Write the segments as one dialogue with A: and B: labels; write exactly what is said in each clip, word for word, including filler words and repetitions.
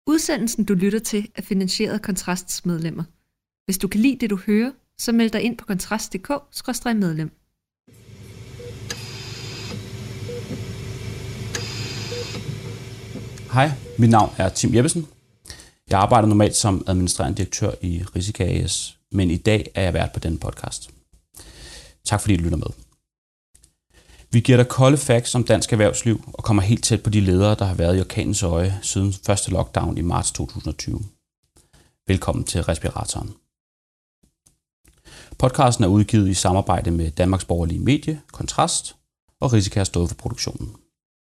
A: Udsendelsen, du lytter til, er finansieret af Kontrasts medlemmer. Hvis du kan lide det, du hører, så meld dig ind på kontrast punktum d k skråstreg medlem.
B: Hej, mit navn er Tim Jeppesen. Jeg arbejder normalt som administrerende direktør i Risica A S, men i dag er jeg vært på denne podcast. Tak fordi du lytter med. Vi giver dig kolde facts om dansk erhvervsliv og kommer helt tæt på de ledere, der har været i orkanens øje siden første lockdown i marts to tusind og tyve. Velkommen til Respiratoren. Podcasten er udgivet i samarbejde med Danmarks borgerlige medie, Kontrast, og Risica har stået for produktionen.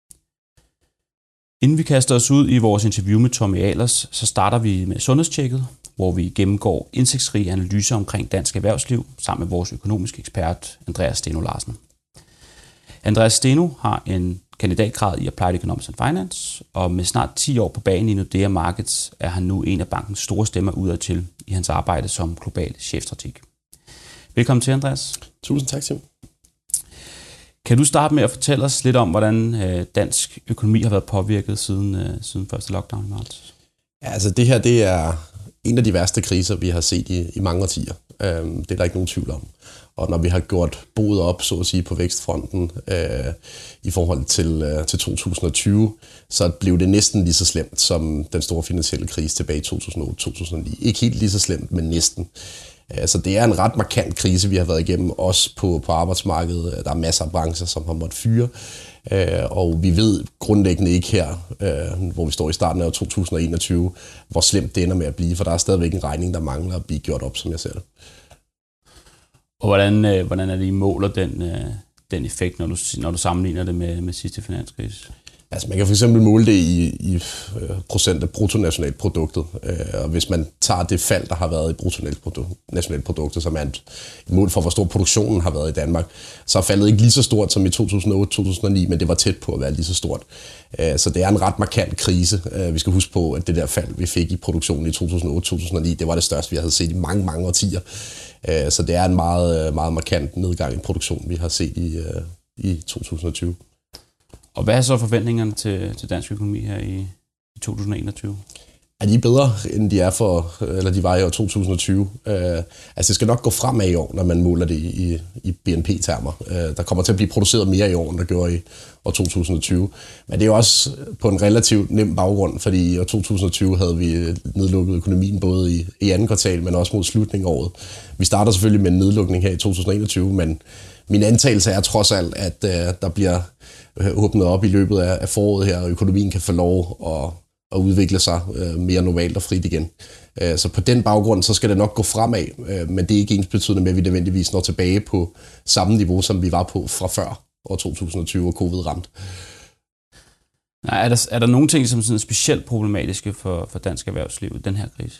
B: Inden vi kaster os ud i vores interview med Tommy Ahlers, så starter vi med sundhedstjekket, hvor vi gennemgår indsigtsrige analyser omkring dansk erhvervsliv sammen med vores økonomiske ekspert Andreas Steno Larsen. Andreas Steno har en kandidatgrad i Applied Economics and Finance, og med snart ti år på banen i Nordea Markets er han nu en af bankens store stemmer udadtil i hans arbejde som global chefstrateg. Velkommen til, Andreas.
C: Tusind tak, Tim.
B: Kan du starte med at fortælle os lidt om, hvordan dansk økonomi har været påvirket siden, siden første lockdown i marts?
C: Ja, altså det her det er en af de værste kriser, vi har set i, i mange årtier. Øhm, det er der ikke nogen tvivl om. Og når vi har gjort boet op, så at sige, på vækstfronten øh, i forhold til, øh, til to tusind og tyve, så blev det næsten lige så slemt som den store finansielle krise tilbage i to tusind og otte til to tusind og ni. Ikke helt lige så slemt, men næsten. Så det er en ret markant krise, vi har været igennem, også på, på arbejdsmarkedet. Der er masser af brancher, som har måttet fyre. Og vi ved grundlæggende ikke her, hvor vi står i starten af to tusind og enogtyve, hvor slemt det ender med at blive, for der er stadigvæk en regning, der mangler at blive gjort op, som jeg ser det.
B: Og hvordan, hvordan er det, I måler den, den effekt, når du, når du sammenligner det med, med sidste finanskrise?
C: Altså man kan for eksempel måle det i, i procent af bruttonationalproduktet, og hvis man tager det fald, der har været i bruttonationalproduktet, som er et mål for, hvor stor produktionen har været i Danmark, så er faldet ikke lige så stort som i to tusind og otte til to tusind og ni, men det var tæt på at være lige så stort. Så det er en ret markant krise. Vi skal huske på, at det der fald, vi fik i produktionen i to tusind og otte til to tusind og ni, det var det største, vi havde set i mange, mange årtier. Så det er en meget, meget markant nedgang i produktionen, vi har set i, i to tusind og tyve.
B: Og hvad er så forventningerne til, til dansk økonomi her i, i to tusind og enogtyve?
C: Er de bedre, end de er for, eller de var i år to tusind og tyve? Uh, altså det skal nok gå fremad i år, når man måler det i, i B N P-termer. Uh, der kommer til at blive produceret mere i år, end der gjorde i år to tusind og tyve. Men det er jo også på en relativt nem baggrund, fordi i år to tusind og tyve havde vi nedlukket økonomien både i, i anden kvartal, men også mod slutningen af året. Vi starter selvfølgelig med en nedlukning her i to tusind og enogtyve, men min antagelse er trods alt, at uh, der bliver åbnet op i løbet af foråret her, og økonomien kan få lov at, at udvikle sig mere normalt og frit igen. Så på den baggrund, så skal det nok gå fremad, men det er ikke ensbetydende med, at vi nødvendigvis når tilbage på samme niveau, som vi var på fra før år to tusind og tyve, og covid ramte.
B: Nej, er, der, er der nogle ting, som er specielt problematiske for, for dansk erhvervsliv i den her krise?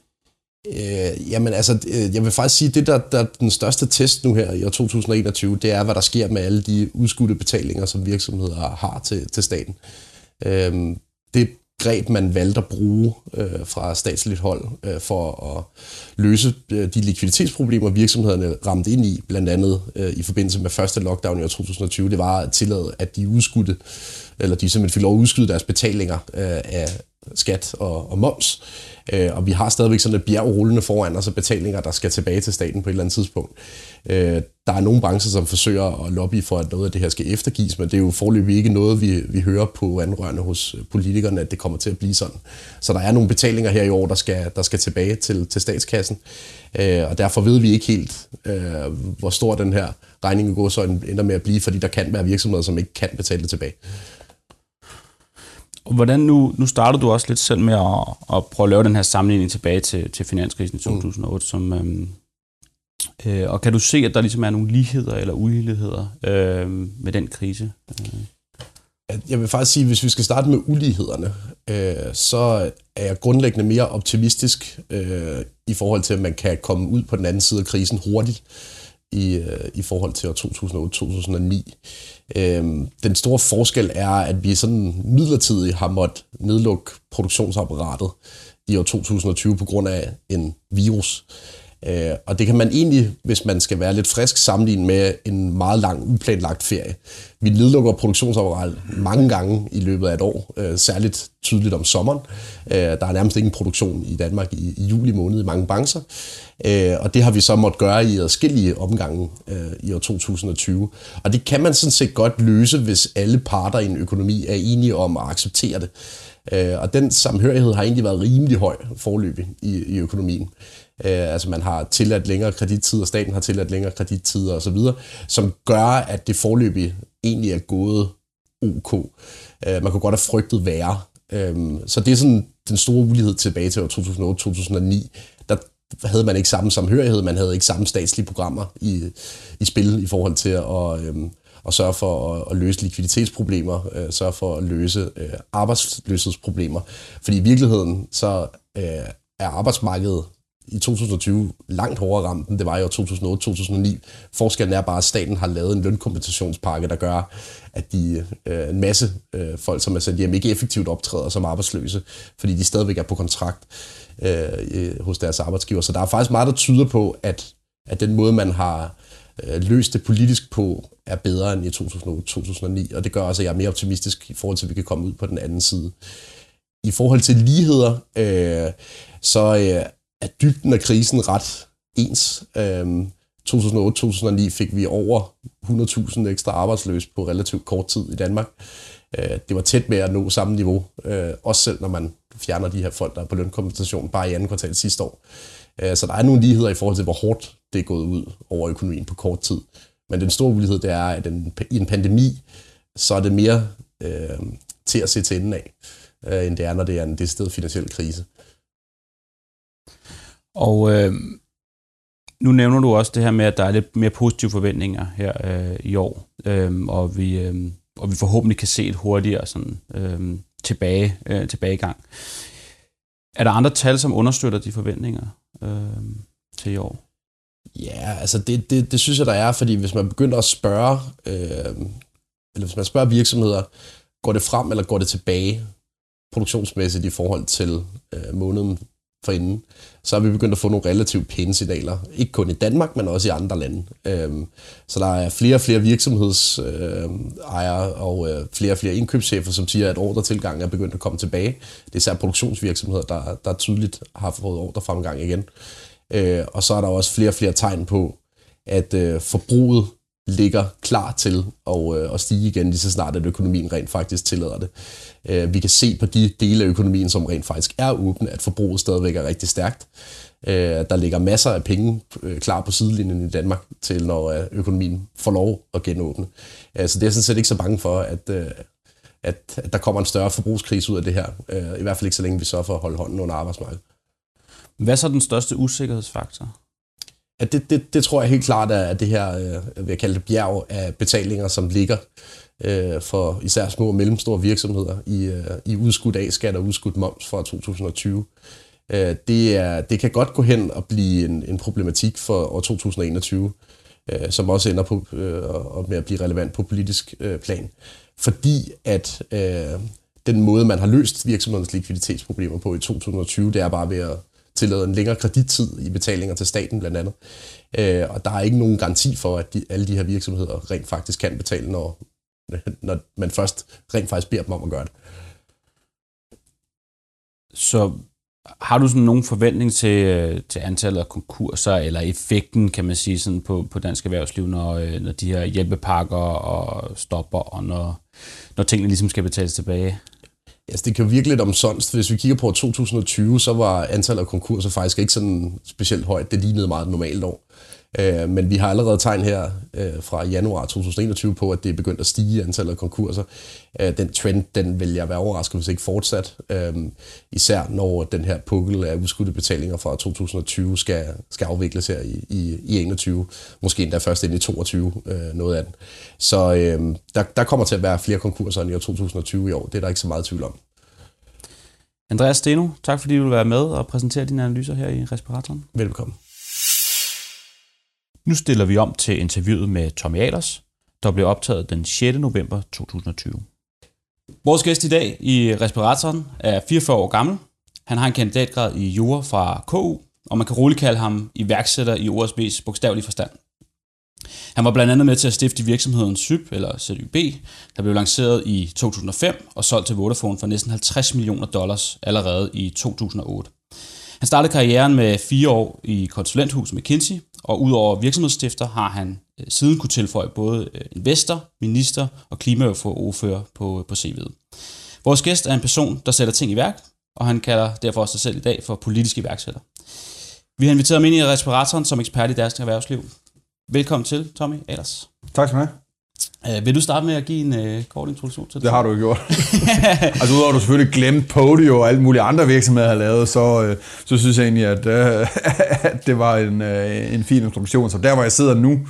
C: Øh, jamen altså, jeg vil faktisk sige, at det der, der er den største test nu her i år to tusind og enogtyve, det er, hvad der sker med alle de udskudte betalinger, som virksomheder har til, til staten. Øh, det greb, man valgte at bruge øh, fra statsligt hold øh, for at løse øh, de likviditetsproblemer, virksomhederne ramte ind i, blandt andet øh, i forbindelse med første lockdown i år to tusind og tyve, det var at tillade, at de udskudte, eller de simpelthen fik lov at udskyde deres betalinger øh, af skat og, og moms. Øh, og vi har stadigvæk sådan et bjerg rullende foran os af betalinger, der skal tilbage til staten på et eller andet tidspunkt. Øh, der er nogle brancher, som forsøger at lobby for, at noget af det her skal eftergives, men det er jo foreløbig ikke noget, vi, vi hører på anrørende hos politikerne, at det kommer til at blive sådan. Så der er nogle betalinger her i år, der skal, der skal tilbage til, til statskassen, øh, og derfor ved vi ikke helt, øh, hvor stor den her regning går så ender med at blive, fordi der kan være virksomheder, som ikke kan betale det tilbage.
B: Og hvordan nu, nu startede du også lidt selv med at, at prøve at lave den her sammenligning tilbage til, til finanskrisen i to tusind og otte, som, øhm, øh, og kan du se, at der ligesom er nogle ligheder eller uligheder øh, med den krise?
C: Jeg vil faktisk sige, at hvis vi skal starte med ulighederne, øh, så er jeg grundlæggende mere optimistisk øh, i forhold til, at man kan komme ud på den anden side af krisen hurtigt i, øh, i forhold til år to tusind og otte til to tusind og ni. Øhm, den store forskel er, at vi sådan midlertidigt har måttet nedlukke produktionsapparatet i år to tusind og tyve på grund af en virus. Øh, og det kan man egentlig, hvis man skal være lidt frisk, sammenligne med en meget lang uplanlagt ferie. Vi nedlukker produktionsapparatet mange gange i løbet af et år, øh, særligt tydeligt om sommeren. Øh, der er nærmest ingen produktion i Danmark i, i juli måned i mange brancher. Øh, og det har vi så måttet gøre i adskillige omgange øh, i år to tusind og tyve. Og det kan man sådan set godt løse, hvis alle parter i en økonomi er enige om at acceptere det. Øh, og den samhørighed har egentlig været rimelig høj foreløbig i, i økonomien. Øh, altså man har tilladt længere kredittider, staten har tilladt længere kredittider osv., som gør, at det foreløbig egentlig er gået ok. Øh, man kunne godt have frygtet værre. Øh, så det er sådan den store ulighed tilbage til år to tusind og otte til to tusind og ni. Der havde man ikke samme samhørighed, man havde ikke samme statslige programmer i, i spil i forhold til at, øh, at sørge for at, at løse likviditetsproblemer, øh, sørge for at løse øh, arbejdsløshedsproblemer. Fordi i virkeligheden så øh, er arbejdsmarkedet i to tusind og tyve langt hårdere ramt, end det var i år to tusind og otte til to tusind og ni. Forskellen er bare, at staten har lavet en lønkompensationspakke, der gør, at de, øh, en masse øh, folk, som er sendt hjem, ikke effektivt optræder som arbejdsløse, fordi de stadigvæk er på kontrakt øh, hos deres arbejdsgiver. Så der er faktisk meget, der tyder på, at, at den måde, man har øh, løst det politisk på, er bedre end i to tusind og otte til to tusind og ni, og det gør også, at jeg er mere optimistisk i forhold til, at vi kan komme ud på den anden side. I forhold til ligheder, øh, så øh, er dybden af krisen ret ens. Øhm, to tusind og otte til to tusind og ni fik vi over hundrede tusind ekstra arbejdsløse på relativt kort tid i Danmark. Øh, det var tæt med at nå samme niveau, øh, også selv når man fjerner de her folk, der er på lønkompensation, bare i anden kvartal sidste år. Øh, så der er nogle ligheder i forhold til, hvor hårdt det er gået ud over økonomien på kort tid. Men den store ulighed, det er, at en, i en pandemi, så er det mere øh, til at se til enden af, øh, end det er, når det er en decideret finansiel krise.
B: Og øh, nu nævner du også det her med, at der er lidt mere positive forventninger her øh, i år, øh, og, vi, øh, og vi forhåbentlig kan se et hurtigere sådan, øh, tilbage, øh, tilbagegang. Er der andre tal, som understøtter de forventninger øh, til i år?
C: Ja, altså det, det, det synes jeg, der er, fordi hvis man begynder at spørge, øh, eller hvis man spørger virksomheder, går det frem eller går det tilbage produktionsmæssigt i forhold til øh, måneden forinden, så har vi begyndt at få nogle relativt pæne signaler. Ikke kun i Danmark, men også i andre lande. Øhm, så der er flere og flere virksomhedsejere og øh, flere og flere indkøbschefer, som siger, at ordretilgangen er begyndt at komme tilbage. Det er især produktionsvirksomheder, der, der tydeligt har fået ordrefremgang igen. Øh, og så er der også flere og flere tegn på, at øh, forbruget ligger klar til at, øh, at stige igen, lige så snart at økonomien rent faktisk tillader det. Øh, vi kan se på de dele af økonomien, som rent faktisk er åbne, at forbruget stadigvæk er rigtig stærkt. Øh, der ligger masser af penge øh, klar på sidelinjen i Danmark til, når øh, økonomien får lov at genåbne. Øh, så det er sådan set ikke så bange for, at, øh, at, at der kommer en større forbrugskrise ud af det her. Øh, I hvert fald ikke så længe vi sørger for at holde hånden under arbejdsmarkedet.
B: Hvad er så den største usikkerhedsfaktor?
C: At det, det, det tror jeg helt klart er det her, jeg vil kalde det bjerg af betalinger, som ligger øh, for især små og mellemstore virksomheder i, øh, i udskudt A-skat og udskudt moms fra to tusind og tyve. Øh, det, er, det kan godt gå hen og blive en, en problematik for år to tusind og enogtyve, øh, som også ender på, øh, og med at blive relevant på politisk øh, plan. Fordi at øh, den måde, man har løst virksomhedens likviditetsproblemer på i to tusind og tyve, det er bare ved at tillade en længere kredittid i betalinger til staten blandt andet. Øh, og der er ikke nogen garanti for, at de, alle de her virksomheder rent faktisk kan betale, når, når man først rent faktisk beder dem om at gøre det.
B: Så har du sådan nogen forventning til, til antallet af konkurser, eller effekten, kan man sige, sådan på, på dansk erhvervsliv, når, når de her hjælpepakker og stopper, og når, når tingene ligesom skal betales tilbage?
C: Altså, det kan jo virke lidt omsonst. Hvis vi kigger på to tusind og tyve, så var antallet af konkurser faktisk ikke sådan specielt højt. Det lignede meget normalt år. Øh, men vi har allerede tegn her øh, fra januar to tusind og enogtyve på, at det er begyndt at stige antallet af konkurser. Øh, den trend, den vil jeg være overrasket, hvis ikke fortsat. Øh, især når den her pukkel af udskudte betalinger fra to tusind og tyve skal, skal afvikles her i, i, i enogtyve. Måske endda først ind i toogtyve, øh, noget af den. Så øh, der, der kommer til at være flere konkurser end i år to tusind og tyve i år. Det er der ikke så meget tvivl om.
B: Andreas Steno, tak fordi du vil være med og præsentere dine analyser her i Respiratoren.
C: Velkommen.
B: Nu stiller vi om til interviewet med Tommy Ahlers, der blev optaget den sjette november to tusind og tyve. Vores gæst i dag i Respiratoren er fireogfyrre år gammel. Han har en kandidatgrad i jura fra K U og man kan roligt kalde ham iværksætter i ordets mest bogstavelige forstand. Han var blandt andet med til at stifte virksomheden S Y B, eller Z Y B, der blev lanceret i to tusind og fem og solgt til Vodafone for næsten halvtreds millioner dollars allerede i to tusind og otte. Han startede karrieren med fire år i konsulenthuset McKinsey, og udover virksomhedsstifter har han siden kunne tilføje både investor, minister og klimaordfører på, på C V'et. Vores gæst er en person, der sætter ting i værk, og han kalder derfor også sig selv i dag for politisk iværksætter. Vi har inviteret ham ind i respiratoren som ekspert i dansk erhvervsliv. Velkommen til, Tommy Ahlers.
D: Tak skal du
B: have. Uh, vil du starte med at give en uh, kort introduktion til det?
D: Det har du jo gjort. Altså udover at du selvfølgelig glemte Podio og alle mulige andre virksomheder har lavet, så, uh, så synes jeg egentlig, at, uh, at det var en, uh, en fin introduktion. Så der, hvor jeg sidder nu, uh,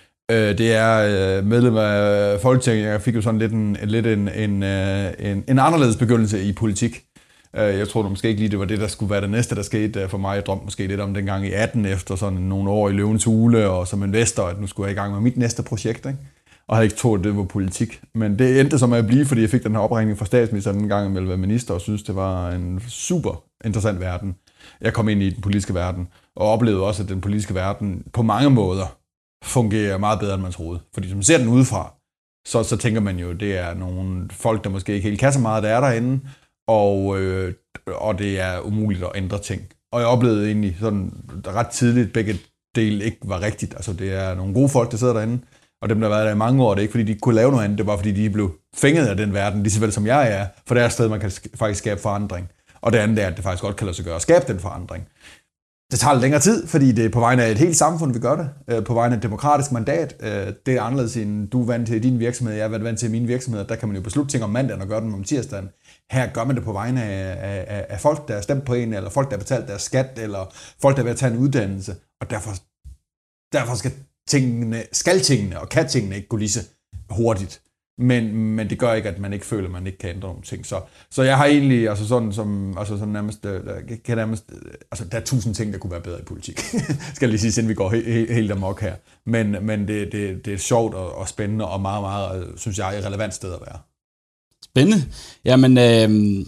D: det er uh, medlem af Folketinget. Jeg fik jo sådan lidt en, lidt en, en, uh, en, en anderledes begyndelse i politik. Jeg tror måske ikke lige, det var det, der skulle være det næste, der skete for mig. Jeg drømte måske lidt om dengang i atten, efter sådan nogle år i Løvens Hule, og som investor, at nu skulle jeg i gang med mit næste projekt, ikke? Og havde ikke troet, at det var politik. Men det endte så med at blive, fordi jeg fik den her opringning fra statsministeren en gang med at være minister, og synes det var en super interessant verden. Jeg kom ind i den politiske verden, og oplevede også, at den politiske verden på mange måder fungerer meget bedre, end man troede. Fordi som man ser den udefra, så, så tænker man jo, det er nogle folk, der måske ikke helt kan så meget, der er derinde, Og, øh, og det er umuligt at ændre ting. Og jeg oplevede egentlig sådan ret tidligt, begge dele ikke var rigtigt. Altså det er nogle gode folk, der sidder derinde, og dem, der har været der i mange år, det er ikke fordi, de ikke kunne lave noget andet, det var fordi, de blev fænget af den verden, lige så vel som jeg er, for det er et sted, man kan faktisk skabe forandring. Og det andet er, at det faktisk godt kan lade sig gøre at skabe den forandring. Det tager lidt længere tid, fordi det er på vegne af et helt samfund, vi gør det. På vegne af et demokratisk mandat. Det er anderledes end du er vant til i din virksomhed, jeg er vant til i mine virksomheder. Der kan man jo beslutte ting om mandagen og gøre dem om tirsdagen. Her gør man det på vegne af, af, af folk, der er stemt på en, eller folk, der har betalt deres skat, eller folk, der vil tage en uddannelse. Og derfor, derfor skal, tingene, skal tingene og kan tingene ikke gå lige så hurtigt. Men, men det gør ikke, at man ikke føler, at man ikke kan ændre nogle ting. Så, så jeg har egentlig, altså sådan som, altså sådan nærmest, kan nærmest, altså der er tusind ting, der kunne være bedre i politik. Skal jeg lige sige, inden vi går he, he, helt amok her. Men, men det, det, det er sjovt og, og spændende og meget, meget, synes jeg, et relevant sted at være.
B: Spændende. Jamen, øh,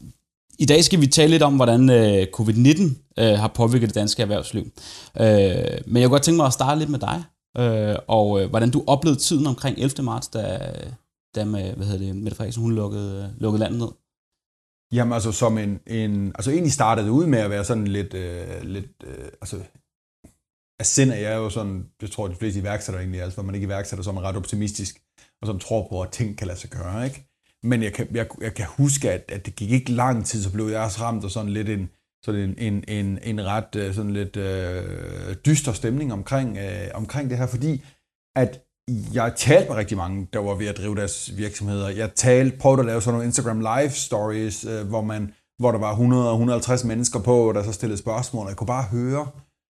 B: i dag skal vi tale lidt om, hvordan øh, covid nitten øh, har påvirket det danske erhvervsliv. Øh, men jeg kunne godt tænke mig at starte lidt med dig. Øh, og øh, hvordan du oplevede tiden omkring ellevte marts, da, da med, hvad hedder det, Mette Frederiksen, hun lukkede, lukkede landet ned?
D: Jamen altså som en, en altså egentlig startede det ud med at være sådan lidt, øh, lidt øh, altså af sind er jeg jo sådan, det tror jeg de fleste iværksætter egentlig, altså hvor man ikke iværksætter, så er man ret optimistisk, og som tror på, at ting kan lade sig gøre, ikke? Men jeg kan, jeg, jeg kan huske, at, at det gik ikke lang tid, så blev jeg også ramt af sådan lidt en, sådan en, en, en, en ret sådan lidt øh, dyster stemning omkring, øh, omkring det her, fordi at jeg talte med rigtig mange, der var ved at drive deres virksomheder. Jeg talte, prøvede at lave sådan nogle Instagram live stories, øh, hvor, man, hvor der var hundrede til hundrede og halvtreds mennesker på, der så stillede spørgsmål, og jeg kunne bare høre,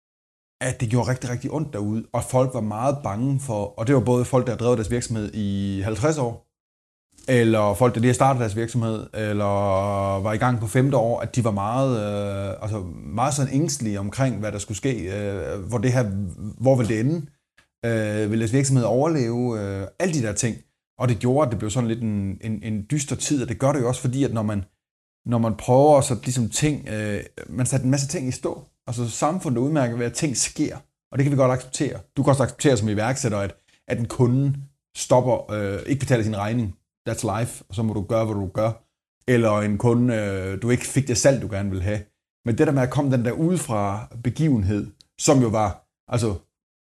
D: at det gjorde rigtig, rigtig ondt derude, og folk var meget bange for, og det var både folk, der havde drevet deres virksomhed i halvtreds år, eller folk, der lige har startet deres virksomhed, eller var i gang på femte år, at de var meget, øh, altså meget sådan ængstelige omkring, hvad der skulle ske, øh, hvor det her, hvor vil det ende, øh, vil deres virksomhed overleve, øh, alle de der ting. Og det gjorde, at det blev sådan lidt en, en, en dyster tid, og det gør det jo også, fordi at når man, når man prøver så ligesom ting, øh, man satte en masse ting i stå, altså samfundet er udmærket ved, at ting sker, og det kan vi godt acceptere. Du kan også acceptere som iværksætter, at, at en kunde stopper, øh, ikke betaler sin regning. That's life, og så må du gøre, hvad du gør. Eller en kunde, øh, du ikke fik det salg, du gerne vil have. Men det der med at komme den der udefra begivenhed, som jo var, altså,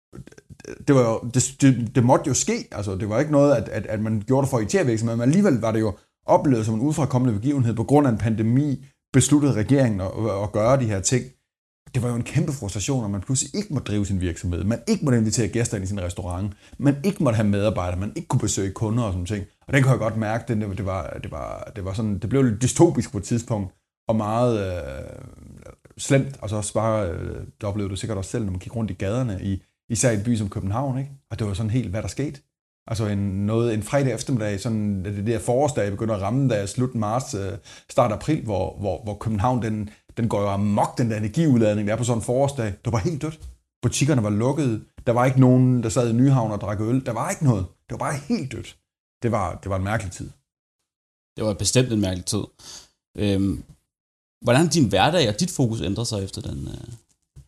D: det, var jo, det, det, det måtte jo ske, altså, det var ikke noget, at, at, at man gjorde det for at irritere virksomheden, men alligevel var det jo oplevet som en udefra kommende begivenhed, på grund af en pandemi, besluttede regeringen at, at gøre de her ting. Det var jo en kæmpe frustration, at man pludselig ikke måtte drive sin virksomhed, man ikke måtte invitere gæster ind i sin restaurant, man ikke måtte have medarbejdere, man ikke kunne besøge kunder og sådan ting. Og den kunne jeg godt mærke, det, det, var, det, var, det, var sådan, det blev lidt dystopisk på et tidspunkt, og meget øh, slemt. Altså også bare, øh, det oplevede du sikkert også selv, når man gik rundt i gaderne, i, især i en by som København, ikke? Og det var sådan helt, hvad der skete. Altså en, noget, en fredag eftermiddag, sådan det der forårsdag begynder at ramme, da slut marts, øh, start april, hvor, hvor, hvor København, den, den går jo amok, den der energiudladning, der er på sådan en forårsdag. Det var helt dødt. Butikkerne var lukkede. Der var ikke nogen, der sad i Nyhavn og drak øl. Der var ikke noget. Det var bare helt dødt. Det var, det var en mærkelig tid.
B: Det var bestemt en mærkelig tid. Øhm, hvordan har din hverdag og dit fokus ændret sig efter den, øh,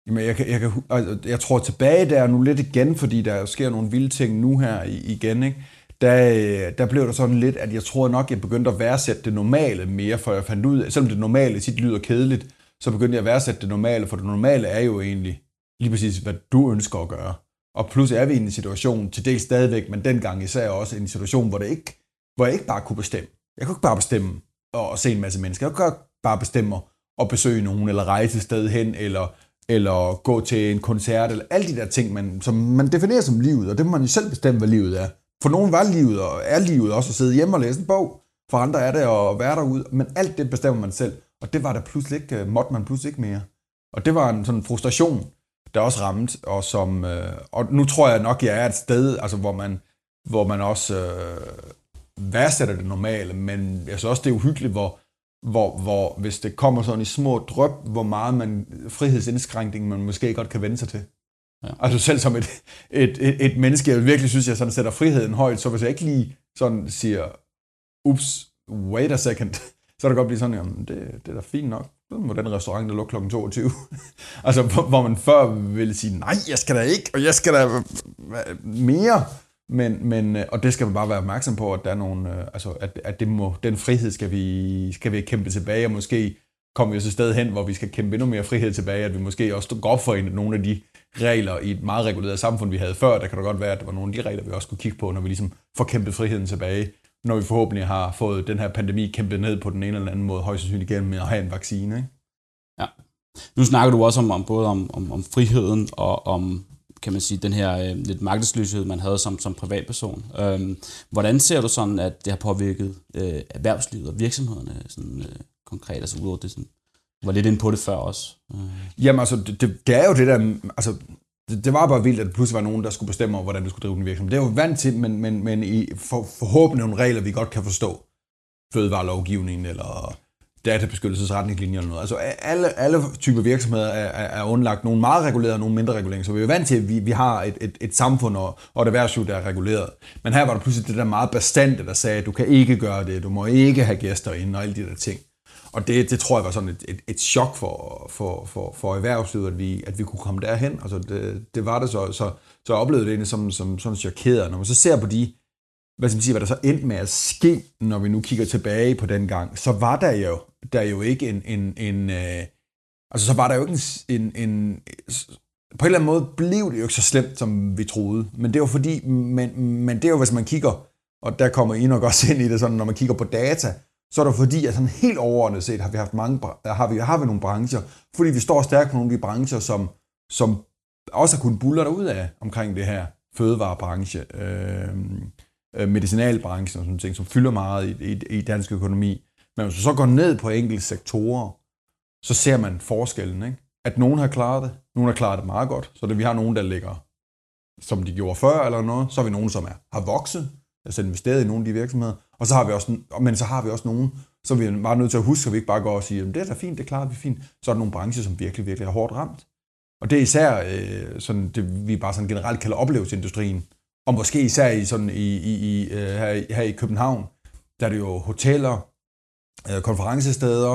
D: Jamen, jeg, kan, jeg, kan, altså, jeg tror tilbage der nu lidt igen, fordi der sker nogle vilde ting nu her igen, ikke? Der, der blev der sådan lidt, at jeg tror nok, jeg begyndte at værdsætte det normale mere, for jeg fandt ud af, selvom det normale tit lyder kedeligt, så begyndte jeg at værdsætte det normale, for det normale er jo egentlig lige præcis, hvad du ønsker at gøre. Og plus er vi i en situation, til dels stadigvæk, men dengang især også en situation, hvor, det ikke, hvor jeg ikke bare kunne bestemme. Jeg kunne ikke bare bestemme at se en masse mennesker. Jeg kunne ikke bare bestemme at besøge nogen, eller rejse et sted hen, eller, eller gå til en koncert, eller alle de der ting, man, som man definerer som livet, og det må man jo selv bestemme, hvad livet er. For nogen var livet, og er livet også at sidde hjemme og læse en bog. For andre er det at være derude, men alt det bestemmer man selv. Og det var der pludselig ikke, måtte man pludselig ikke mere. Og det var en sådan frustration, der også ramte, og som, øh, og nu tror jeg nok, jeg er et sted, altså hvor man, hvor man også øh, værdsætter det normale, men jeg synes også, det er uhyggeligt, hvor, hvor, hvor hvis det kommer sådan i små dryp, hvor meget man, frihedsindskrænkning man måske godt kan vende sig til. Ja. Altså selv som et, et, et, et menneske, jeg virkelig synes, jeg sådan sætter friheden højt, så hvis jeg ikke lige sådan siger, ups, wait a second, så er det godt blive sådan, jamen det, det er da fint nok. Så må den restaurant, der lukker klokken toogtyve. Altså, hvor man før ville sige, nej, jeg skal da ikke, og jeg skal da mere. Men, men, og det skal man bare være opmærksom på, at der er nogle, altså, at, at det må, den frihed skal vi, skal vi kæmpe tilbage, og måske kommer vi så et sted hen, hvor vi skal kæmpe endnu mere frihed tilbage, at vi måske også går op for en, nogle af de regler i et meget reguleret samfund, vi havde før. Der kan da godt være, at der var nogle af de regler, vi også skulle kigge på, når vi ligesom får kæmpet friheden tilbage, når vi forhåbentlig har fået den her pandemi kæmpet ned på den ene eller anden måde, højst sandsynligt igennem med at have en vaccine. Ikke?
B: Ja. Nu snakker du også om, om både om, om, om friheden og om, kan man sige, den her øh, lidt magtesløshed, man havde som, som privatperson. Øhm, hvordan ser du sådan, at det har påvirket øh, erhvervslivet og virksomhederne sådan, øh, konkret, altså udover det sådan, var lidt inde på det før også? Øh.
D: Jamen altså, det, det, det er jo det der, altså, det, det var bare vildt, at der pludselig var nogen, der skulle bestemme over, hvordan du skulle drive den virksomhed. Det er jo vant til, men, men, men i for, forhåbentlig nogle regler, vi godt kan forstå. Fødevarelovgivningen eller databeskyttelsesretningslinjer eller noget. Altså alle, alle typer virksomheder er, er, er underlagt nogle meget regulerede og nogle mindre reguleringer, så vi er jo vant til, at vi, vi har et, et, et samfund og, og et erhvervsliv, der er reguleret. Men her var der pludselig det der meget bastante, der sagde, at du kan ikke gøre det, du må ikke have gæster inde og alle de der ting. Og det, det tror jeg var sådan et, et, et chok for, for, for, for erhvervslivet, at vi, at vi kunne komme derhen. Altså det, det var det så, så, så jeg oplevede det egentlig som, som sådan chokeret. Når man så ser på de, hvad skal man sige, hvad der så endte med at ske, når vi nu kigger tilbage på den gang, så var der jo, der jo ikke en, en, en øh, altså så var der jo ikke en, en, en, på en eller anden måde blev det jo ikke så slemt, som vi troede. Men det var fordi, men, men det er jo, hvis man kigger, og der kommer I nok også ind i det, sådan, når man kigger på data, så er det fordi, at sådan helt overordnet set har vi haft mange, har vi, har vi nogle brancher, fordi vi står stærkt på nogle af de brancher, som, som også har kunnet buller derud af omkring det her fødevarebranche, øh, medicinalbranchen og sådan ting, som fylder meget i, i, i dansk økonomi. Men hvis du så går ned på enkelte sektorer, så ser man forskellen, ikke? At nogen har klaret det, nogen har klaret det meget godt, så det vi har nogen, der ligger, som de gjorde før eller noget, så har vi nogen, som er, har vokset, altså investeret i nogle af de virksomheder, og så har vi også, men så har vi også nogen, så er vi bare nødt til at huske, at vi ikke bare går og siger, det er da fint, det klarer vi fint. Så er der nogle brancher, som virkelig, virkelig er hårdt ramt. Og det er især øh, sådan, det vi bare sådan generelt kalder oplevelsesindustrien, og måske især i, sådan, i, i, i, uh, her, her i København, der er det jo hoteller, uh, konferencesteder,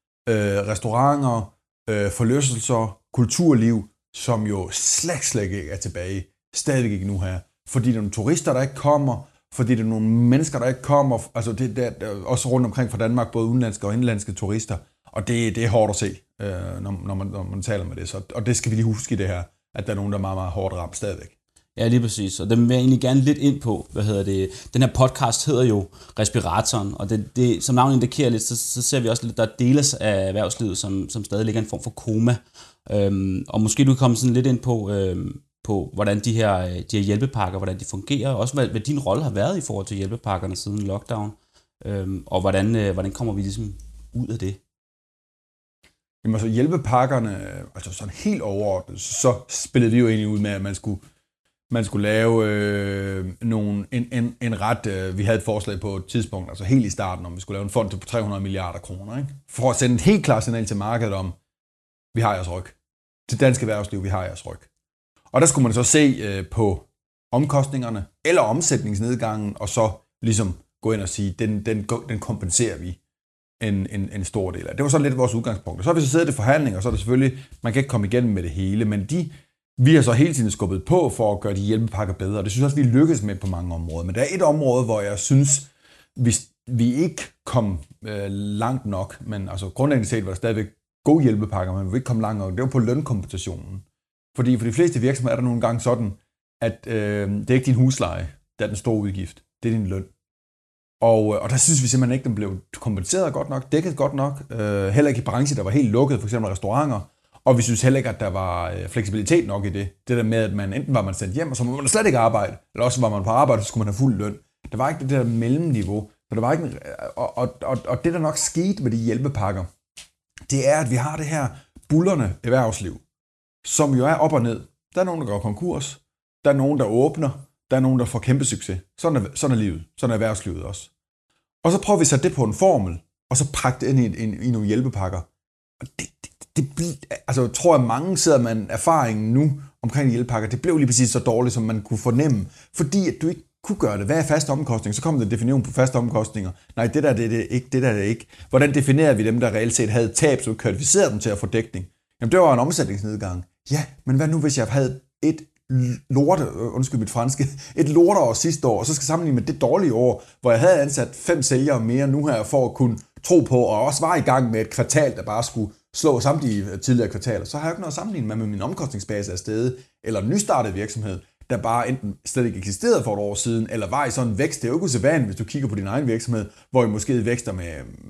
D: uh, restauranter, uh, forlystelser, kulturliv, som jo slet, slet ikke er tilbage. Stadigvæk ikke nu her. Fordi der er nogle turister, der ikke kommer, fordi der er nogle mennesker, der ikke kommer, altså det der, der også rundt omkring fra Danmark, både udenlandske og indlandske turister. Og det, det er hårdt at se, uh, når, når, man, når man taler med det. Så, og det skal vi lige huske i det her, at der er nogen, der er meget, meget hårdt ramt stadigvæk.
B: Ja, lige præcis. Og det vil jeg egentlig gerne lidt ind på. Hvad hedder det? Den her podcast hedder jo Respiratoren, og det, det, som navnet indikerer lidt, så, så ser vi også lidt, der er dele af erhvervslivet, som, som stadig ligger i en form for koma. Øhm, og måske du kan komme sådan lidt ind på, øhm, på hvordan de her, de her hjælpepakker, hvordan de fungerer, og også hvad, hvad din rolle har været i forhold til hjælpepakkerne siden lockdown, øhm, og hvordan, øh, hvordan kommer vi ligesom ud af det?
D: Jamen altså hjælpepakkerne, altså sådan helt overordnet, så spillede vi jo egentlig ud med, at man skulle Man skulle lave øh, nogle, en, en, en ret, øh, vi havde et forslag på et tidspunkt, altså helt i starten, om vi skulle lave en fond til tre hundrede milliarder kroner, ikke? For at sende et helt klart signal til markedet om, vi har jeres ryg. Til dansk erhvervsliv, vi har jeres ryg. Og der skulle man så se øh, på omkostningerne, eller omsætningsnedgangen, og så ligesom gå ind og sige, den, den, den kompenserer vi. en, en, en stor del af. Det var sådan lidt vores udgangspunkt. Og så har vi så siddet i forhandlinger, og så er det selvfølgelig, man kan ikke komme igennem med det hele, men de, vi har så hele tiden skubbet på for at gøre de hjælpepakker bedre, og det synes jeg også, vi lykkes med på mange områder. Men der er et område, hvor jeg synes, hvis vi ikke kom øh, langt nok, men altså grundlæggende set var der stadigvæk gode hjælpepakker, men vi ikke kom langt nok, det var på lønkompensationen. Fordi for de fleste virksomheder er der nogle gange sådan, at øh, det er ikke din husleje, der er den store udgift, det er din løn. Og, og der synes vi simpelthen ikke, den blev kompenseret godt nok, dækket godt nok, øh, heller ikke i brancher, der var helt lukket, f.eks. restauranter, og vi synes heller ikke, at der var øh, fleksibilitet nok i det. Det der med, at man enten var man sendt hjem, og så må man slet ikke arbejde, eller også var man på arbejde, så skulle man have fuld løn. Der var ikke det der mellemniveau, for der var ikke en, og, og, og, og det, der nok skete med de hjælpepakker, det er, at vi har det her bullerne erhvervsliv, som jo er op og ned. Der er nogen, der går konkurs, der er nogen, der åbner, der er nogen, der får kæmpe succes. Sådan er, sådan er livet. Sådan er erhvervslivet også. Og så prøver vi at sætte det på en formel, og så pakke det ind i, i, i nogle hjælpepakker. Og det, det, det bliver, altså tror jeg, mange sidder med en erfaring nu omkring hjælpepakker. Det blev lige præcis så dårligt, som man kunne fornemme, fordi at du ikke kunne gøre det. Hvad er faste omkostninger? Så kom der en definition på faste omkostninger. Nej, det der det er det ikke, det der det er ikke. Hvordan definerer vi dem, der reelt set havde tab, så vi kvalificerede dem til at få dækning? Jamen, det var en omsætningsnedgang. Ja, men hvad nu, hvis jeg havde et lorte, undskyld mit franske, et lorteår sidste år, og så skal sammenligne med det dårlige år, hvor jeg havde ansat fem sælgere mere nu her, for at kunne tro på, og også var i gang med et kvartal, der bare skulle slå samtlige tidligere kvartaler, så har jeg ikke noget at sammenligne med, med min omkostningsbase af stedet, eller en nystartet virksomhed, der bare enten slet ikke eksisterede for et år siden, eller var i sådan en vækst. Det er jo ikke usædvanligt, hvis du kigger på din egen virksomhed, hvor I måske vækster med,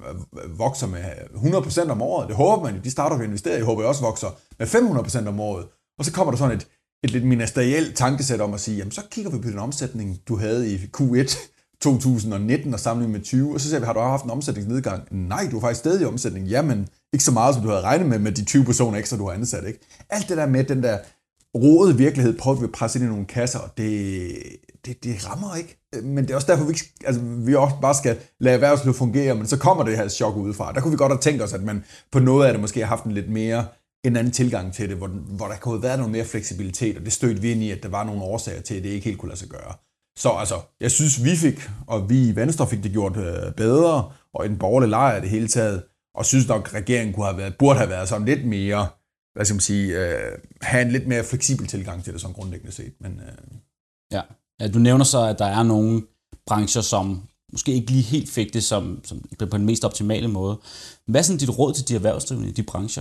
D: vokser med hundrede procent om året. Det håber man, de starter at investere, jeg håber jeg også vokser med fem hundrede procent om året. Og så kommer der sådan et, et lidt ministerielt tankesæt om at sige, jamen så kigger vi på den omsætning, du havde i Q et to tusind nitten og sammenlignet med tyve, og så ser vi, har du haft en omsætningsnedgang? Nej, du er faktisk stadig i omsætning. Jamen, ikke så meget, som du havde regnet med, med de tyve personer ekstra, du har ansat. Ikke? Alt det der med den der rodede virkelighed, prøver vi at presse ind i nogle kasser, og det, det, det rammer ikke. Men det er også derfor, vi, ikke, altså, vi også bare skal lade erhvervslivet fungere, men så kommer det her chok udefra. Der kunne vi godt have tænkt os, at man på noget af det måske har haft en lidt mere en anden tilgang til det, hvor, hvor der kunne have været noget mere fleksibilitet, og det stødte vi ind i, at der var nogle årsager til, at det ikke helt kunne lade sig gøre. Så altså, jeg synes, vi fik, og vi i Venstre fik det gjort øh, bedre, og i den borgerlige lejr det hele taget, og synes nok, at regeringen kunne have været, burde have været sådan lidt mere, hvad skal man sige, øh, have en lidt mere fleksibel tilgang til det, som grundlæggende set. Men, øh...
B: ja. ja, du nævner så, at der er nogle brancher, som måske ikke lige helt fik det som, som på den mest optimale måde. Hvad er sådan dit råd til de erhvervsdrivende i de brancher?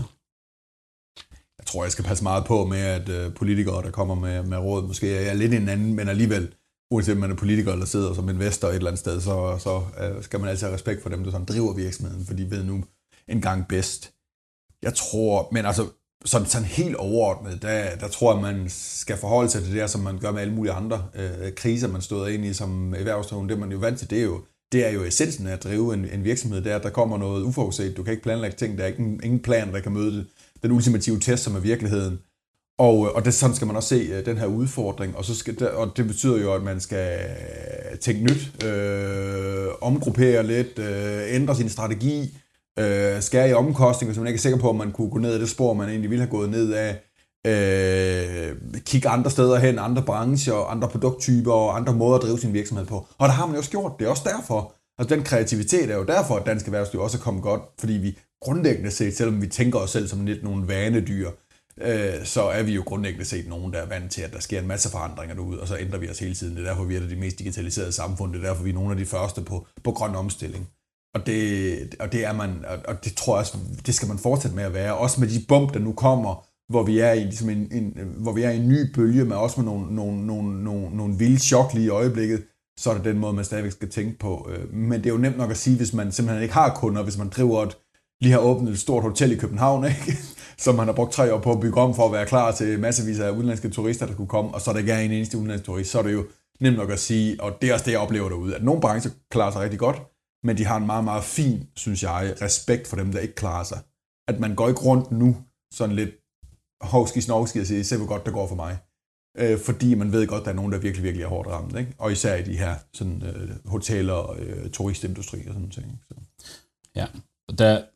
D: Jeg tror, jeg skal passe meget på med, at øh, politikere, der kommer med, med råd, måske er jeg lidt en anden, men alligevel, uanset om man er politiker eller sidder som investor et eller andet sted, så, så øh, skal man altid have respekt for dem, der sådan driver virksomheden, for de ved nu en gang bedst. Jeg tror, men altså, sådan, sådan helt overordnet, der, der tror jeg, man skal forholde sig til det der, som man gør med alle mulige andre øh, kriser, man støder ind i som erhvervsdrivende. Det man jo vant til, det er jo, det er jo essensen af at drive en, en virksomhed, det er, at der kommer noget uforudset. Du kan ikke planlægge ting, der er ikke, ingen plan, der kan møde det. Den ultimative test, som er virkeligheden. Og, og det, sådan skal man også se den her udfordring. Og, så skal der, og det betyder jo, at man skal tænke nyt, øh, omgruppere lidt, øh, ændre sin strategi, øh, skære i omkostninger, så man ikke er sikker på, at man kunne gå ned ad det spor, man egentlig ville have gået ned af. Øh, kigge andre steder hen, andre brancher, andre produkttyper og andre måder at drive sin virksomhed på. Og der har man jo også gjort. Det er også derfor. Altså den kreativitet er jo derfor, at dansk erhvervsliv også er kommet godt, fordi vi grundlæggende set, selvom vi tænker os selv som lidt nogle vanedyr, øh, så er vi jo grundlæggende set nogen, der er vant til, at der sker en masse forandringer derude, og så ændrer vi os hele tiden. Det er derfor, vi er det mest digitaliserede samfund. Det er derfor, vi er nogle af de første på, på grøn omstilling. Og det, og det er man, og det tror jeg også, det skal man fortsætte med at være. Også med de bump, der nu kommer, hvor vi er i, ligesom en, en, hvor vi er i en ny bølge, men også med nogle, nogle, nogle, nogle, nogle vilde chok lige i øjeblikket, så er det den måde, man stadigvæk skal tænke på. Men det er jo nemt nok at sige, hvis man simpelthen ikke har kunder, hvis man driver et, lige har åbnet et stort hotel i København, ikke? Som man har brugt tre år på at bygge om for at være klar til massevis af udenlandske turister, der kunne komme, og så er der ikke en eneste udenlandsk turist, så er det jo nemt nok at sige, og det er også det, jeg oplever derude, at nogle brancher klarer sig rigtig godt, men de har en meget, meget fin, synes jeg, respekt for dem, der ikke klarer sig. At man går ikke rundt nu sådan lidt hovski-snovski og siger, se hvor godt det går for mig. Øh, fordi man ved godt, at der er nogen, der virkelig, virkelig er hårdt ramt. Ikke? Og især i de her sådan, øh, hoteller og øh, turistindustri og sådan noget. Så.
B: Ja, og der,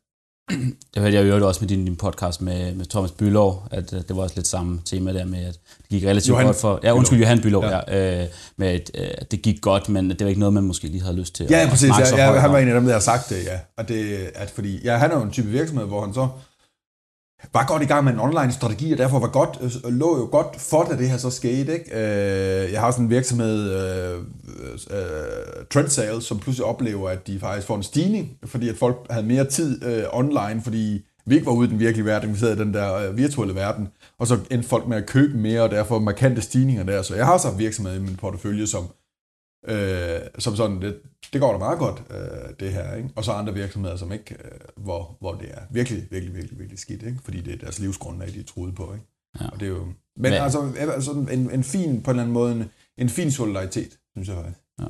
B: Det hørte jeg jo også med din, din podcast med, med Thomas Bülow, at det var også lidt samme tema der med, at det gik relativt Johan godt for... Ja, undskyld, Johan Bülow, ja. ja øh, med at øh, det gik godt, men det var ikke noget, man måske lige havde lyst til.
D: Ja,
B: at,
D: præcis.
B: at
D: Ja, ja, han var en af dem, der har sagt det, ja. Og det, at fordi, ja, han er jo en type virksomhed, hvor han så var godt i gang med en online strategi, og derfor var godt, lå jo godt for, da det her så skete. Ikke? Jeg har sådan en virksomhed, uh, uh, Trend Sales, som pludselig oplever, at de faktisk får en stigning, fordi at folk havde mere tid uh, online, fordi vi ikke var ude i den virkelige verden, vi sad i den der uh, virtuelle verden, og så endte folk med at købe mere, og derfor markante stigninger der. Så jeg har så en virksomhed i min portefølje, som, uh, som sådan, det, det går da meget godt, uh, det her. Ikke? Og så andre virksomheder, som ikke, uh, hvor, hvor det er virkelig, virkelig, virkelig, virkelig skidt, ikke? Fordi det er deres livsgrundlag, de er troede på. Ikke? Ja. Og det er jo, men, men altså, altså en, en fin, på en eller anden måde, en, en fin solidaritet, synes jeg faktisk. Ja.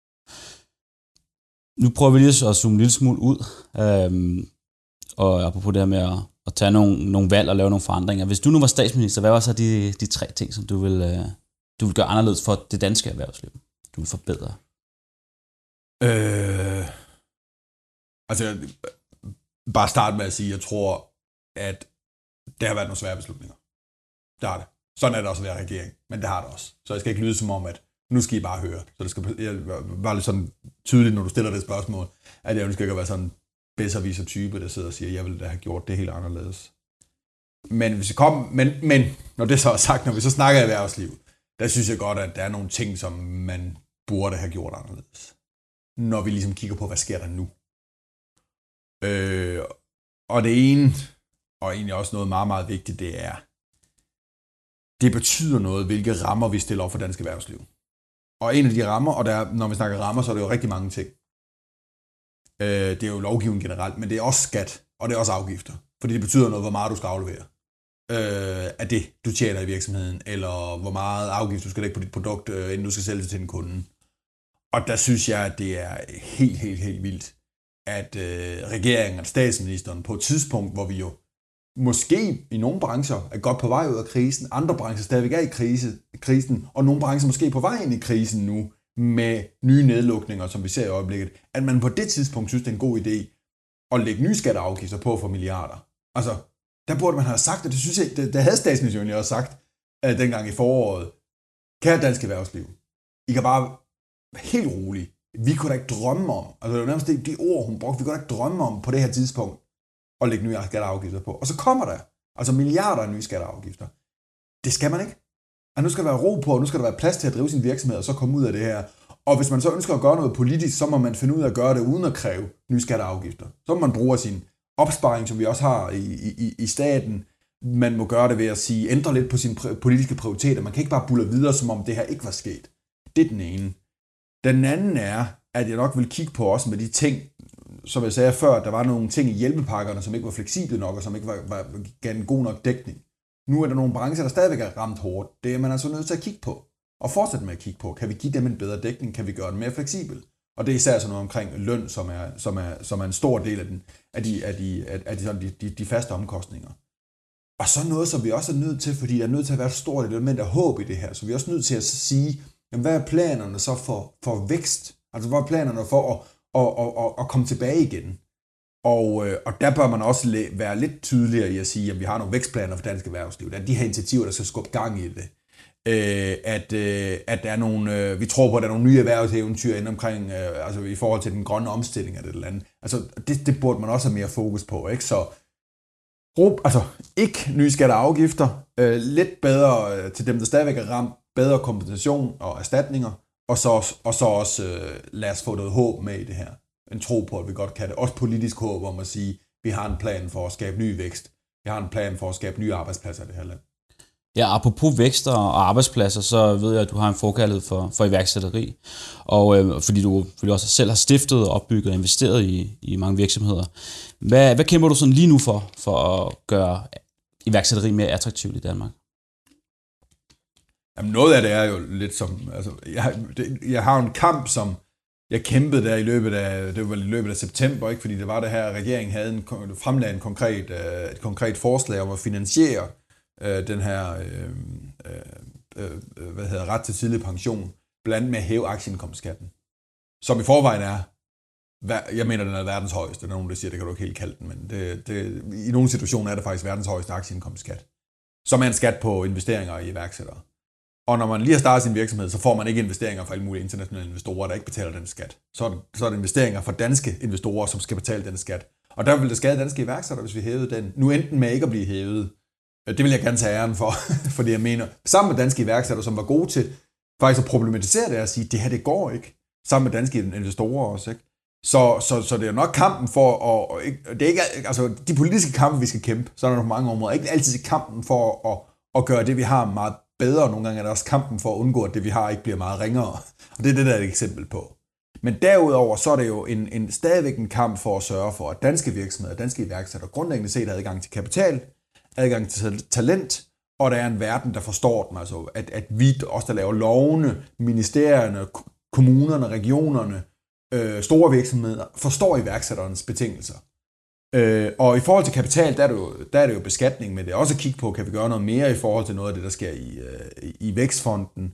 B: Nu prøver vi lige at zoome en lille smule ud, øhm, og apropos det her med at, at tage nogle, nogle valg og lave nogle forandringer. Hvis du nu var statsminister, hvad var så de, de tre ting, som du vil, øh, du vil gøre anderledes for det danske erhvervsliv? Du vil forbedre?
D: Øh, altså, bare starte med at sige, jeg tror, at det har været nogle svære beslutninger. Det har det. Sådan er det også at være regering, men det har det også. Så jeg skal ikke lyde som om, at nu skal I bare høre. Så det skal jeg var lidt sådan tydeligt, når du stiller det spørgsmål, at jeg ønsker ikke at være sådan en bedserviser type, der sidder og siger, at jeg ville da have gjort det helt anderledes. Men hvis vi kom, men, men når det så er sagt, når vi så snakker erhvervsliv, der synes jeg godt, at der er nogle ting, som man burde have gjort anderledes. Når vi ligesom kigger på, hvad sker der nu. Øh, og det ene, og egentlig også noget meget, meget vigtigt, det er, det betyder noget, hvilke rammer vi stiller op for dansk erhvervsliv. Og en af de rammer, og der, når vi snakker rammer, så er det jo rigtig mange ting. Øh, det er jo lovgivning generelt, men det er også skat, og det er også afgifter. Fordi det betyder noget, hvor meget du skal aflevere øh, af det, du tjener i virksomheden, eller hvor meget afgift du skal lægge på dit produkt, øh, inden du skal sælge det til en kunde. Og der synes jeg, at det er helt, helt, helt vildt, at øh, regeringen og statsministeren på et tidspunkt, hvor vi jo måske i nogle brancher er godt på vej ud af krisen, andre brancher stadigvæk er i krise, krisen, og nogle brancher måske på vej ind i krisen nu, med nye nedlukninger, som vi ser i øjeblikket, at man på det tidspunkt synes, det er en god idé at lægge nye skatter og afgifter på for milliarder. Altså, der burde man have sagt, og det synes jeg, det, det havde statsministeren jo også sagt, uh, dengang i foråret, kære dansk erhvervsliv, I kan bare helt roligt, vi kunne da ikke drømme om, altså det var nærmest de, de ord, hun brugte, vi kunne da ikke drømme om på det her tidspunkt, at lægge nye skatter og afgifter på. Og så kommer der, altså milliarder af nye skatter og afgifter. Det skal man ikke. Og nu skal der være ro på, og nu skal der være plads til at drive sin virksomhed, og så komme ud af det her. Og hvis man så ønsker at gøre noget politisk, så må man finde ud af at gøre det uden at kræve nye skatter og afgifter. Så må man bruge sin opsparing, som vi også har i, i, i staten. Man må gøre det ved at sige, ændre lidt på sine politiske prioriteter. Man kan ikke bare bulle videre, som om det her ikke var sket. Det er den ene. Den anden er, at jeg nok vil kigge på også med de ting, som jeg sagde før, der var nogle ting i hjælpepakkerne, som ikke var fleksible nok, og som ikke var, var, gav en god nok dækning. Nu er der nogle brancher, der stadigvæk er ramt hårdt. Det er man altså nødt til at kigge på. Og fortsætte med at kigge på. Kan vi give dem en bedre dækning? Kan vi gøre den mere fleksibel? Og det er især sådan noget omkring løn, som er, som er, som er en stor del af, den, af, de, af, de, af de, sådan, de, de, de faste omkostninger. Og så noget, som vi også er nødt til, fordi der er nødt til at være et stort element af håb i det her, så vi er også nødt til at sige, jamen, hvad er planerne så for, for vækst? Altså, hvad er planerne for at, at, at, at, at komme tilbage igen? Og, og der bør man også være lidt tydeligere i at sige, at vi har nogle vækstplaner for dansk erhvervsliv. Der er de her initiativer, der skal skubbe gang i det. Øh, at, øh, at der er nogle, øh, vi tror på, at der er nogle nye erhvervseventyr inden omkring, øh, altså i forhold til den grønne omstilling af det eller andet. Altså, det, det burde man også have mere fokus på, ikke? Så altså, ikke nye skatter og afgifter, øh, lidt bedre øh, til dem, der stadigvæk er ramt, bedre kompensation og erstatninger, og så, og så også øh, lad os få noget håb med i det her. En tro på, at vi godt kan det. Også politisk håb om at sige, at vi har en plan for at skabe ny vækst. Vi har en plan for at skabe nye arbejdspladser i det her land.
B: Ja, apropos vækst og arbejdspladser, så ved jeg, at du har en forkærlighed for, for iværksætteri. Og øh, fordi du fordi også selv har stiftet, opbygget og investeret i, i mange virksomheder. Hvad, hvad kæmper du sådan lige nu for, for at gøre iværksætteri mere attraktivt i Danmark?
D: Jamen noget af det er jo lidt som, altså, jeg, det, jeg har en kamp, som jeg kæmpede der i løbet af, det var i løbet af september, ikke, fordi det var det her, regeringen havde en, fremlagde en konkret, et konkret forslag om at finansiere øh, den her øh, øh, hvad hedder, ret til tidlig pension, blandt andet med at hæve aktieindkomstskatten, som i forvejen er jeg mener, den er verdens højeste. Der er nogen, der siger, det kan du ikke helt kalde den, men det, det, i nogle situationer er det faktisk verdens højeste aktieindkomstskat, som er en skat på investeringer i iværksættere. Og når man lige har startet sin virksomhed, så får man ikke investeringer fra alle mulige internationale investorer, der ikke betaler den skat. Så er det, så er det investeringer fra danske investorer, som skal betale den skat. Og der vil det skade danske iværksættere, hvis vi hævede den. Nu enten med ikke at blive hævet. Det vil jeg gerne tage æren for, fordi jeg mener, sammen med danske iværksættere, som var gode til faktisk at problematisere det og sige, det her det går ikke. Sammen med danske investorer også, ikke? Så, så, så det er nok kampen for, og, og ikke, det er ikke, altså de politiske kampe, vi skal kæmpe, så er der nok mange områder. Ikke altid kampen for at, at gøre det, vi har, meget bedre. Nogle gange er der også kampen for at undgå, at det, vi har, ikke bliver meget ringere. Og det er det, der er et eksempel på. Men derudover, så er det jo en, en stadigvæk en kamp for at sørge for, at danske virksomheder, danske iværksættere grundlæggende set har adgang til kapital, adgang til talent, og der er en verden, der forstår dem. Altså, at, at vi også, der laver lovene, ministerierne, kommunerne, regionerne, øh, store virksomheder, forstår iværksætternes betingelser. Øh, og i forhold til kapital, der er, det jo, der er det jo beskatning, men det er også at kigge på, kan vi gøre noget mere i forhold til noget af det, der sker i, øh, i Vækstfonden.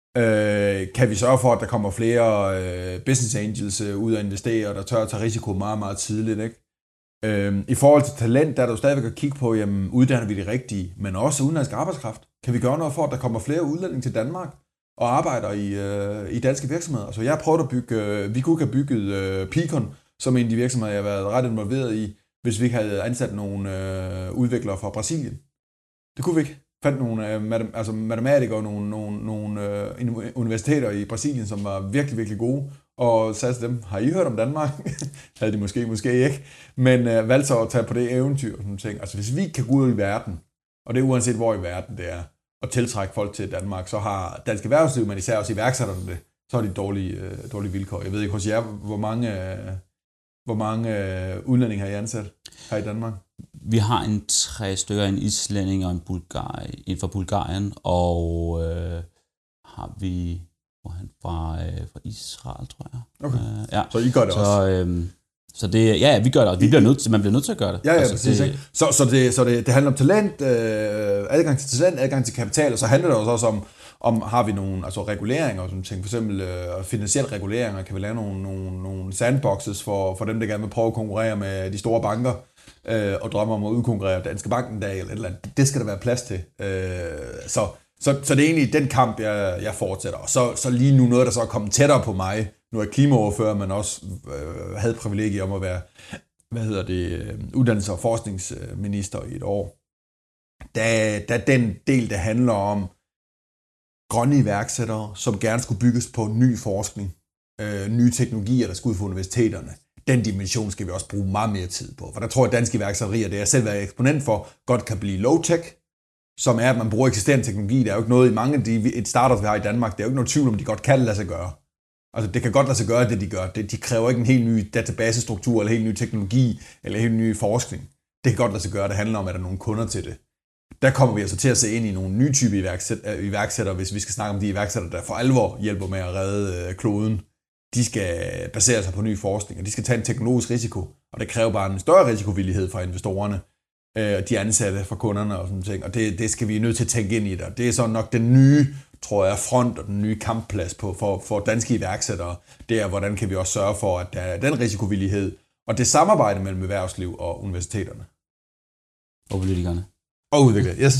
D: Øh, kan vi sørge for, at der kommer flere øh, business angels øh, ud og investere, der tør at tage risiko meget, meget tidligt, ikke? Øh, I forhold til talent, der er der jo stadigvæk at kigge på, jamen uddanner vi det rigtige, men også udenlandsk arbejdskraft. Kan vi gøre noget for, at der kommer flere udlændinge til Danmark og arbejder i, øh, i danske virksomheder? Altså jeg har prøvet at bygge, øh, vi kunne ikke have bygget øh, Picon, som en af de virksomheder, jeg har været ret involveret i, hvis vi ikke havde ansat nogle øh, udviklere fra Brasilien. Det kunne vi ikke. Fandt nogle øh, matem- altså matematikere og nogle, nogle, nogle øh, universiteter i Brasilien, som var virkelig, virkelig gode, og sagde til dem, har I hørt om Danmark? Havde de måske, måske ikke, men øh, valgte så at tage på det eventyr. Sådan ting. Altså hvis vi kan gå ud i verden, og det er uanset hvor i verden det er, og tiltrække folk til Danmark, så har dansk erhvervsliv, men især også iværksætterne det, så har de dårlige, øh, dårlige vilkår. Jeg ved ikke hos jer, hvor mange... Øh, Hvor mange øh, udlændinge har I ansat her i Danmark?
B: Vi har en tre stykker, en islænding og en, Bulgar, en fra Bulgarien, og øh, har vi hvor han fra, øh, fra Israel, tror jeg.
D: Okay.
B: Øh, ja.
D: Så I gør det
B: så,
D: også?
B: Øh, så det, ja, ja, vi gør det også. Vi bliver nødt til, man bliver nødt til at gøre det.
D: Ja, ja,
B: altså,
D: præcis.
B: Det,
D: så så, det, så det, det handler om talent, øh, adgang til talent, adgang til kapital, og så handler det også om, om har vi nogle altså reguleringer og sådan ting, for eksempel øh, finansielle reguleringer, kan vi lave nogle, nogle, nogle sandboxes for, for dem, der gerne vil prøve at konkurrere med de store banker, øh, og drømmer om at udkonkurrere Danske Bank en dag, eller et eller andet. Det skal der være plads til. Øh, så, så, så det er egentlig den kamp, jeg, jeg fortsætter. Og så, så lige nu noget, der så er kommet tættere på mig, nu er jeg klimaoverfører, men også øh, havde privilegiet om at være, hvad hedder det, uddannelses- og forskningsminister i et år. Da, da den del, der handler om grønne iværksættere, som gerne skulle bygges på ny forskning, øh, nye teknologier, der skal ud for universiteterne. Den dimension skal vi også bruge meget mere tid på. For der tror jeg, at danske iværksætterier, det er selv været eksponent for, godt kan blive low-tech, som er, at man bruger eksisterende teknologi. Der er jo ikke noget i mange af de et startups, vi har i Danmark, der er jo ikke noget tvivl om, de godt kan lade sig gøre. Altså det kan godt lade sig gøre, det de gør. Det, de kræver ikke en helt ny databasestruktur, eller en helt ny teknologi, eller en helt ny forskning. Det kan godt lade sig gøre, det handler om, at der er nogle kunder til det. Der kommer vi altså til at se ind i nogle nye typer iværksættere, hvis vi skal snakke om de iværksættere, der for alvor hjælper med at redde kloden. De skal basere sig på ny forskning, og de skal tage en teknologisk risiko, og det kræver bare en større risikovillighed fra investorerne, de ansatte, fra kunderne og sådan ting, og det, det skal vi nødt til at tænke ind i der. Det er så nok den nye, tror jeg, front og den nye kampplads på, for, for danske iværksættere. Det er, hvordan kan vi også sørge for, at der er den risikovillighed, og det samarbejde mellem erhvervsliv og universiteterne.
B: Og politikerne.
D: Og udvikle, yes.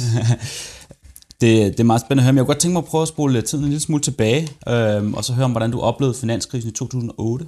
B: det, det er meget spændende at høre, men jeg kunne godt tænke mig at prøve at spole tiden en lille smule tilbage, øhm, og så høre om, hvordan du oplevede finanskrisen i to tusind og otte.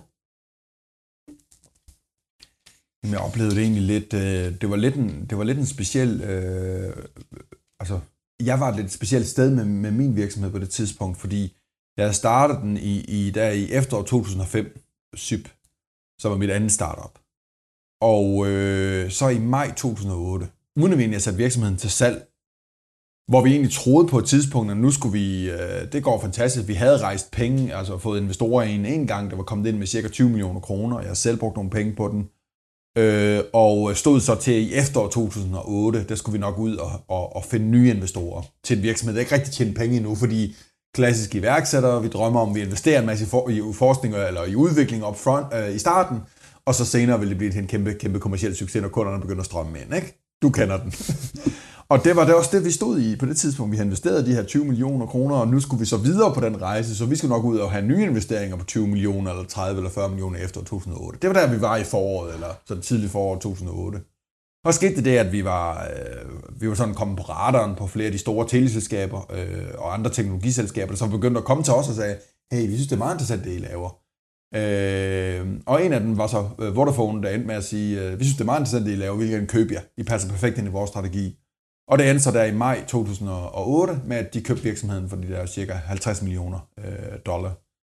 D: Jamen, jeg oplevede det egentlig lidt, øh, det var lidt en, det var lidt en speciel, øh, altså, jeg var et lidt specielt sted med, med min virksomhed på det tidspunkt, fordi jeg startede den i, i, der i efteråret to tusind og fem, S Y P, som var mit andet startup. Og øh, så i maj to tusind og otte, uden at vi egentlig satte virksomheden til salg, hvor vi egentlig troede på et tidspunkt, at nu skulle vi, øh, det går fantastisk, vi havde rejst penge, altså fået investorer ind en gang, der var kommet ind med cirka tyve millioner kroner, og jeg har selv brugt nogle penge på den, øh, og stod så til i efteråret to tusind og otte, der skulle vi nok ud og, og, og finde nye investorer til en virksomhed, der ikke rigtig tjener penge endnu, fordi klassiske iværksættere, vi drømmer om, at vi investerer en masse i, for, i forskning eller i udvikling up front, øh, i starten, og så senere vil det blive en kæmpe, kæmpe kommerciel succes, når kunderne begynder at strømme ind, ikke? Du kender den. Og det var det også det, vi stod i på det tidspunkt. Vi havde investeret de her tyve millioner kroner, og nu skulle vi så videre på den rejse, så vi skulle nok ud og have nye investeringer på tyve millioner, eller tredive eller fyrre millioner efter to tusind og otte. Det var der, vi var i foråret, eller sådan tidligt forår to tusind og otte. Og skete det, at vi var, øh, vi var sådan kommet på radaren på flere af de store teleselskaber øh, og andre teknologiselskaber, som begyndte at komme til os og sagde, hey, vi synes, det er meget interessant, det I laver. Øh, og en af dem var så øh, Vodafone, der endte med at sige, øh, vi synes, det er meget interessant, det I laver, vi vil gerne købe jer. I passer perfekt ind i vores strategi. Og det endte så der i maj to tusind og otte med, at de købte virksomheden for de der cirka halvtreds millioner øh, dollar.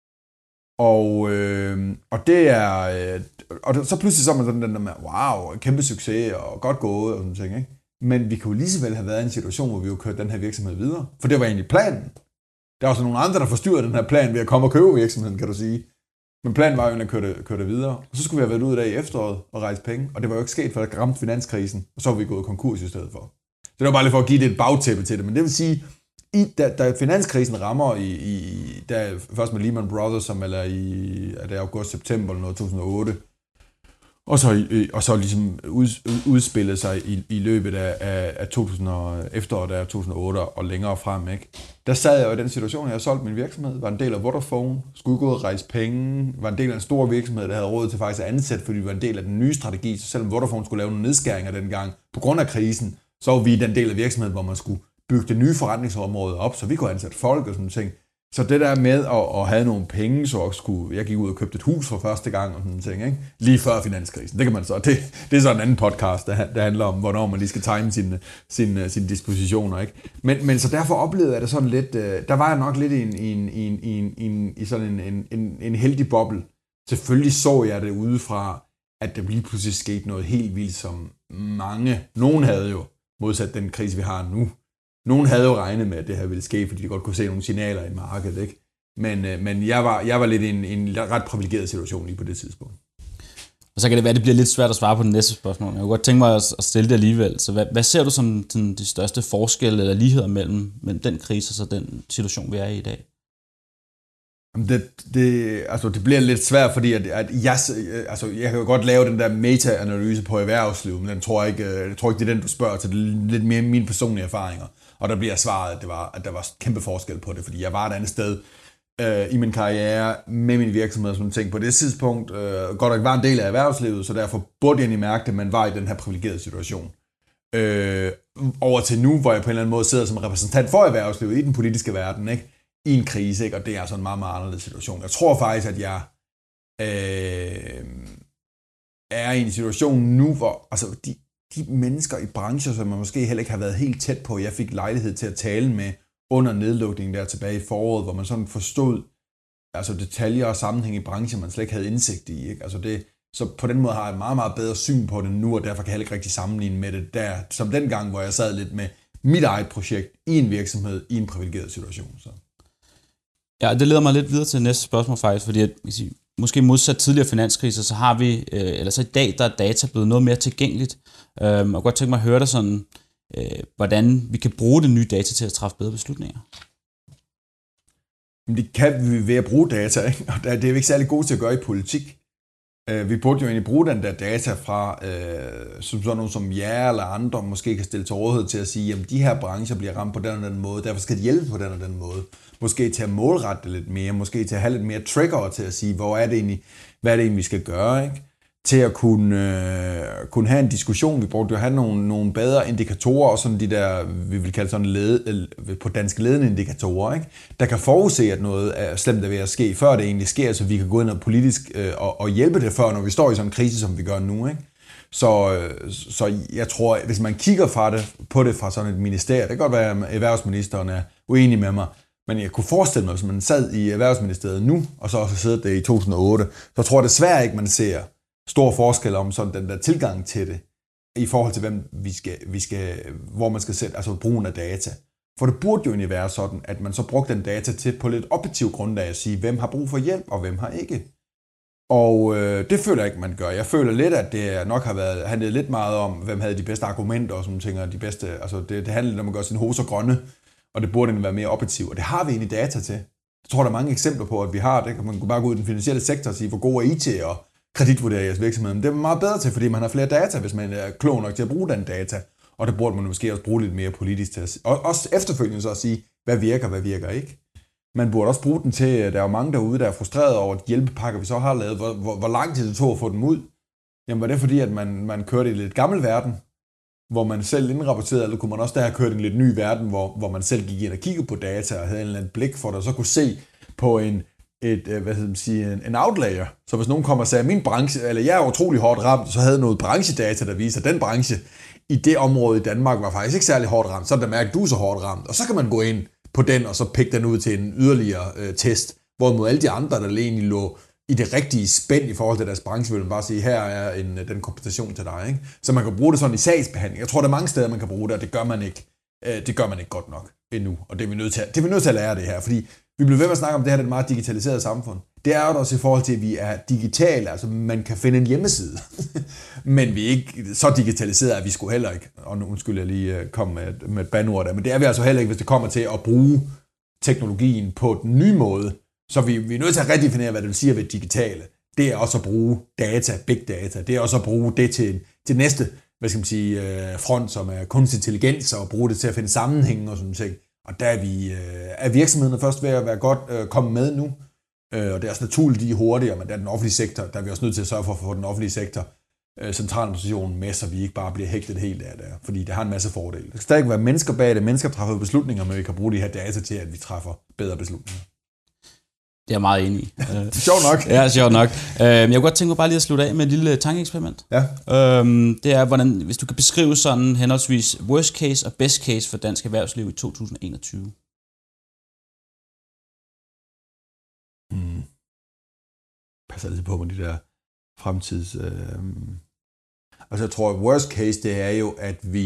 D: Og, øh, og det er, øh, og så pludselig så er man sådan den der med, wow, kæmpe succes og godt gået og sådan ting, ikke? Men vi kunne lige så vel have været i en situation, hvor vi jo kørte den her virksomhed videre. For det var egentlig planen. Der var så nogle andre, der forstyrrede den her plan ved at komme og købe virksomheden, kan du sige. Men planen var jo egentlig at køre det, køre det videre. Og så skulle vi have været ude der i efteråret og rejse penge. Og det var jo ikke sket, for der ramte finanskrisen. Og så var vi gået konkurs i stedet for. Det var bare lige for at give det et bagtæppe til det. Men det vil sige, i, da, da finanskrisen rammer, i, i, der, først med Lehman Brothers, som eller i er det august-september eller noget, to tusind og otte, og så, og så ligesom ud, udspillede sig i, i løbet af, af, af to tusind og, efteråret af to tusind og otte og længere frem, ikke? Der sad jeg jo i den situation, at jeg solgte min virksomhed, var en del af Vodafone, skulle gå ud og rejse penge, var en del af en stor virksomhed, der havde råd til faktisk at ansætte, fordi vi var en del af den nye strategi, så selvom Vodafone skulle lave nogle nedskæringer dengang på grund af krisen, så var vi den del af virksomheden, hvor man skulle bygge det nye forretningsområde op, så vi kunne ansætte folk og sådan ting. Så det der med at, at have nogle penge, så skulle, jeg gik ud og købte et hus for første gang og sådan ting, ikke? Lige før finanskrisen. Det kan man så. Det, det er så en anden podcast, der, der handler om, hvornår man lige skal time sine, sine, sine dispositioner, ikke? Men, men så derfor oplevede jeg det sådan lidt, der var jeg nok lidt i, en, i, en, i, en, i, en, i, en, i sådan en, en, en, en heldig boble. Selvfølgelig så jeg det udefra, at der lige pludselig skete noget helt vildt, som mange, nogen havde jo, modsat den krise, vi har nu. Nogen havde jo regnet med, at det her ville ske, fordi de godt kunne se nogle signaler i markedet, ikke? Men, men jeg, var, jeg var lidt i en, en ret privilegeret situation lige på det tidspunkt.
B: Og så kan det være, at det bliver lidt svært at svare på den næste spørgsmål. Jeg kunne godt tænke mig at stille det alligevel. Så hvad, hvad ser du som den, de største forskelle eller ligheder mellem, mellem den krise og så den situation, vi er i i dag?
D: Det, det, altså det bliver lidt svært, fordi at, at jeg, altså jeg kan jo godt lave den der meta-analyse på erhvervslivet, men den tror jeg, ikke, jeg tror ikke, det er den, du spørger til. Det er lidt mere mine personlige erfaringer. Og der bliver svaret, at, det var, at der var kæmpe forskel på det, fordi jeg var et andet sted øh, i min karriere med min virksomhed, som jeg tænkte på det tidspunkt. Øh, godt nok var en del af erhvervslivet, så derfor burde jeg egentlig mærke det, at man var i den her privilegerede situation. Øh, over til nu, hvor jeg på en eller anden måde sidder som repræsentant for erhvervslivet i den politiske verden, ikke? I en krise, ikke? Og det er altså en meget, meget anderledes situation. Jeg tror faktisk, at jeg øh, er i en situation nu, hvor altså, de, de mennesker i brancher, som man måske heller ikke har været helt tæt på, jeg fik lejlighed til at tale med under nedlukningen der tilbage i foråret, hvor man sådan forstod altså detaljer og sammenhæng i branchen, man slet ikke havde indsigt i. Ikke? Altså det, så på den måde har jeg et meget, meget bedre syn på det nu, og derfor kan jeg heller ikke rigtig sammenligne med det der, som den gang, hvor jeg sad lidt med mit eget projekt i en virksomhed i en privilegeret situation. Så.
B: Ja, det leder mig lidt videre til næste spørgsmål faktisk, fordi at, sige, måske modsat tidligere finanskriser, så har vi, øh, eller så i dag, der er data blevet noget mere tilgængeligt. Øh, og jeg kunne godt tænke mig at høre dig sådan, øh, hvordan vi kan bruge det nye data til at træffe bedre beslutninger.
D: Men det kan vi ved at bruge data, ikke? Og det er vi ikke særlig gode til at gøre i politik. Vi burde jo egentlig bruge den der data fra, øh, som sådan nogle som jer eller andre måske kan stille til rådighed til at sige, at de her brancher bliver ramt på den og den måde, derfor skal de hjælpe på den og den måde. Måske til at målrette det lidt mere, måske til at have lidt mere trigger til at sige, hvor er det egentlig, hvad er det egentlig, vi skal gøre, ikke? Til at kunne, øh, kunne have en diskussion. Vi brugte jo at have nogle, nogle bedre indikatorer, og sådan de der, vi vil kalde sådan led, på dansk ledende indikatorer, ikke? Der kan forudse, at noget er slemt er ved at ske, før det egentlig sker, så vi kan gå ind og politisk øh, og, og hjælpe det før, når vi står i sådan en krise, som vi gør nu, ikke? Så, øh, så jeg tror, hvis man kigger fra det, på det fra sådan et ministerie, det kan godt være, at erhvervsministeren er uenig med mig, men jeg kunne forestille mig, hvis man sad i Erhvervsministeriet nu, og så også siddet det i to tusind og otte, så tror jeg desværre ikke, man ser stor forskel om sådan den der tilgang til det, i forhold til, hvem vi skal, vi skal, hvor man skal sætte, altså brugen af data. For det burde jo egentlig være sådan, at man så brugte den data til på lidt objektiv grundlag at sige, hvem har brug for hjælp, og hvem har ikke. Og øh, det føler jeg ikke, man gør. Jeg føler lidt, at det nok har været handlet lidt meget om, hvem havde de bedste argumenter, og sådan ting, de bedste, altså det, det handler om at gøre sine hoser grønne, og det burde egentlig være mere objektivt, og det har vi egentlig data til. Jeg tror, der er mange eksempler på, at vi har det. Man kan bare gå ud i den finansielle sektor og sige, hvor god er I til at kreditvurdere jeres virksomhed. Men det er meget bedre til, fordi man har flere data, hvis man er klog nok til at bruge den data. Og det burde man måske også bruge lidt mere politisk til at sige. Og også efterfølgende så at sige, hvad virker, hvad virker ikke. Man burde også bruge den til, der er jo mange derude, der er frustreret over de hjælpepakker, vi så har lavet. Hvor, hvor, hvor lang tid det tog at få dem ud? Jamen var det fordi, at man, man kørte i lidt gammel verden, hvor man selv indrapporterede, eller kunne man også der have kørt i en lidt ny verden, hvor, hvor man selv gik ind og kiggede på data og havde en eller anden blik for det, og så kunne se på en, et, hvad skal man sige, en, en outlayer. Så hvis nogen kommer og sagde, min branche, eller jeg er utrolig hårdt ramt, så havde noget branchedata, der viser, at den branche i det område i Danmark var faktisk ikke særlig hårdt ramt, så er det mærke, at du er så hårdt ramt. Og så kan man gå ind på den, og så pikke den ud til en yderligere øh, test, hvorimod alle de andre, der egentlig lå i det rigtige spænd i forhold til deres branche, vil man bare sige, her er en, den kompensation til dig. Ikke? Så man kan bruge det sådan i sagsbehandling. Jeg tror, der er mange steder, man kan bruge det, og det gør man ikke, øh, det gør man ikke godt nok endnu. Og det er vi nødt til, det er vi nødt til at lære det her, fordi vi bliver ved med at snakke om det her, det er et meget digitaliseret samfund. Det er jo også i forhold til, at vi er digitale, altså man kan finde en hjemmeside, men vi er ikke så digitaliseret, at vi skulle heller ikke, og nu undskyld jeg lige komme med, med et bandord der, men det er vi altså heller ikke, hvis det kommer til at bruge teknologien på den nye måde, så vi, vi er nødt til at redefinere, hvad det vil sige at være digitale. Det er også at bruge data, big data, det er også at bruge det til, til næste, hvad skal man sige, front, som er kunstig intelligens, og bruge det til at finde sammenhæng og sådan ting. Og der er, vi, er virksomhederne først ved at være godt komme med nu, og det er også naturligt, de er hurtigere, men der er den offentlige sektor, der er vi også nødt til at sørge for at få den offentlige sektor, centraladministrationen med, så vi ikke bare bliver hægtet helt af det, fordi det har en masse fordele. Det skal stadig være mennesker bag det, mennesker træffer beslutninger, men vi kan bruge de her data til, at vi træffer bedre beslutninger.
B: Det er jeg meget enig i.
D: Sjovt nok.
B: Ja, sjovt nok. Jeg kunne godt tænke mig bare lige at slutte af med et lille tankeeksperiment.
D: Ja.
B: Det er, hvordan, hvis du kan beskrive sådan henholdsvis worst case og best case for dansk erhvervsliv i to tusind og enogtyve.
D: Hmm. Passer altid på med de der fremtids... Øh... Altså jeg tror, at worst case, det er jo, at vi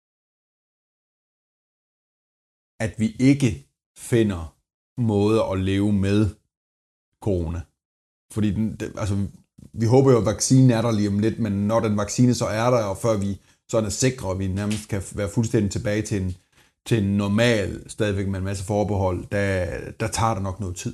D: at vi ikke finder måder at leve med corona. Fordi den, det, altså, vi håber jo, at vaccinen er der lige om lidt, men når den vaccine så er der, og før vi sådan er sikre, og vi nærmest kan være fuldstændig tilbage til en, til en normal, stadigvæk med en masse forbehold, der, der tager det nok noget tid.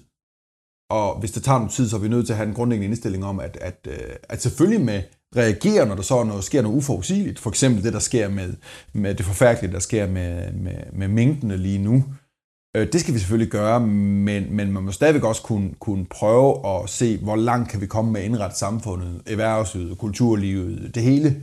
D: Og hvis det tager noget tid, så er vi nødt til at have en grundlæggende indstilling om, at, at, at selvfølgelig med reagere, når der så noget, sker noget uforudsigeligt. For eksempel det, der sker med, med det forfærdelige, der sker med, med, med mængdene lige nu. Det skal vi selvfølgelig gøre, men, men man må stadigvæk også kunne, kunne prøve at se, hvor langt kan vi komme med at indrette samfundet, erhvervslivet, kulturlivet, det hele,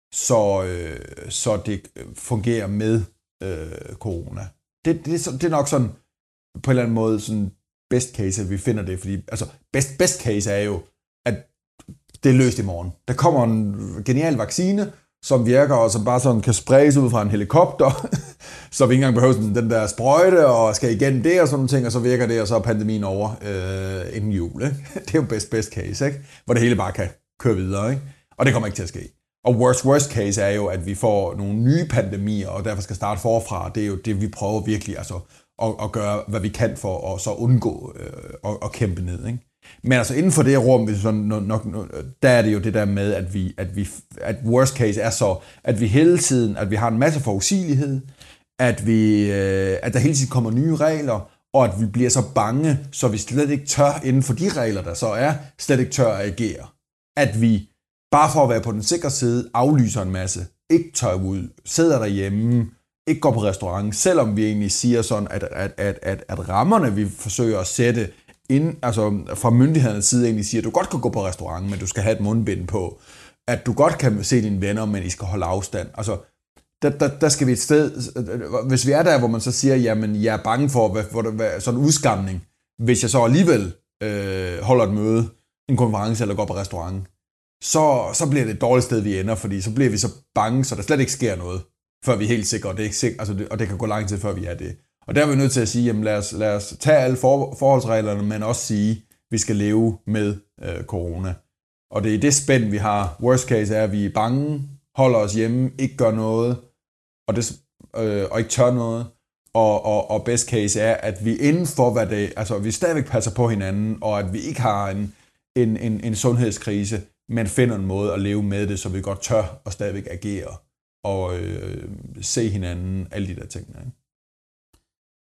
D: så, øh, så det fungerer med øh, corona. Det, det, det er nok sådan, på en eller anden måde, sådan best case, at vi finder det, fordi altså, best, best case er jo, at det er løst i morgen. Der kommer en genial vaccine, som virker, og som bare sådan kan spredes ud fra en helikopter, så vi ikke engang behøver den der sprøjte, og skal igen det og sådan nogle ting, og så virker det, og så er pandemien over øh, inden jul. Ikke? Det er jo best, best case, ikke? Hvor det hele bare kan køre videre, ikke? Og det kommer ikke til at ske. Og worst, worst case er jo, at vi får nogle nye pandemier, og derfor skal starte forfra. Det er jo det, vi prøver virkelig altså, at, at gøre, hvad vi kan for at så undgå øh, at, at kæmpe ned, ikke? Men altså inden for det rum, hvis sådan nok, nok, der er det jo det der med, at vi, at vi, at worst case er så, at vi hele tiden, at vi har en masse forudsigelighed, at vi, øh, at der hele tiden kommer nye regler, og at vi bliver så bange, så vi slet ikke tør inden for de regler, der så er, slet ikke tør at agere. At vi bare for at være på den sikre side aflyser en masse, ikke tør ud, sidder derhjemme, ikke går på restaurant, selvom vi egentlig siger sådan, at, at, at, at, at rammerne, vi forsøger at sætte ind, altså fra myndighedernes side egentlig siger, at du godt kan gå på restaurant, men du skal have et mundbind på. At du godt kan se dine venner, men I skal holde afstand. Altså, der, der, der skal vi et sted, hvis vi er der, hvor man så siger, jamen jeg er bange for hvad, hvad, hvad, sådan en udskamning, hvis jeg så alligevel øh, holder et møde, en konference eller går på restaurant, så, så bliver det et dårligt sted, vi ender, fordi så bliver vi så bange, så der slet ikke sker noget, før vi er helt sikre, og det, er ikke sikker, altså det, og det kan gå lang tid, før vi er det. Og der er vi nødt til at sige, jamen lad os, lad os tage alle for, forholdsreglerne, men også sige, at vi skal leve med øh, corona. Og det er det spænd, vi har. Worst case er, at vi er bange, holder os hjemme, ikke gør noget, og, det, øh, og ikke tør noget. Og, og, og best case er, at vi inden for, hvad det, altså vi stadigvæk passer på hinanden, og at vi ikke har en, en, en, en sundhedskrise, men finder en måde at leve med det, så vi godt tør og stadigvæk agere og øh, se hinanden, alle de der ting. Ikke?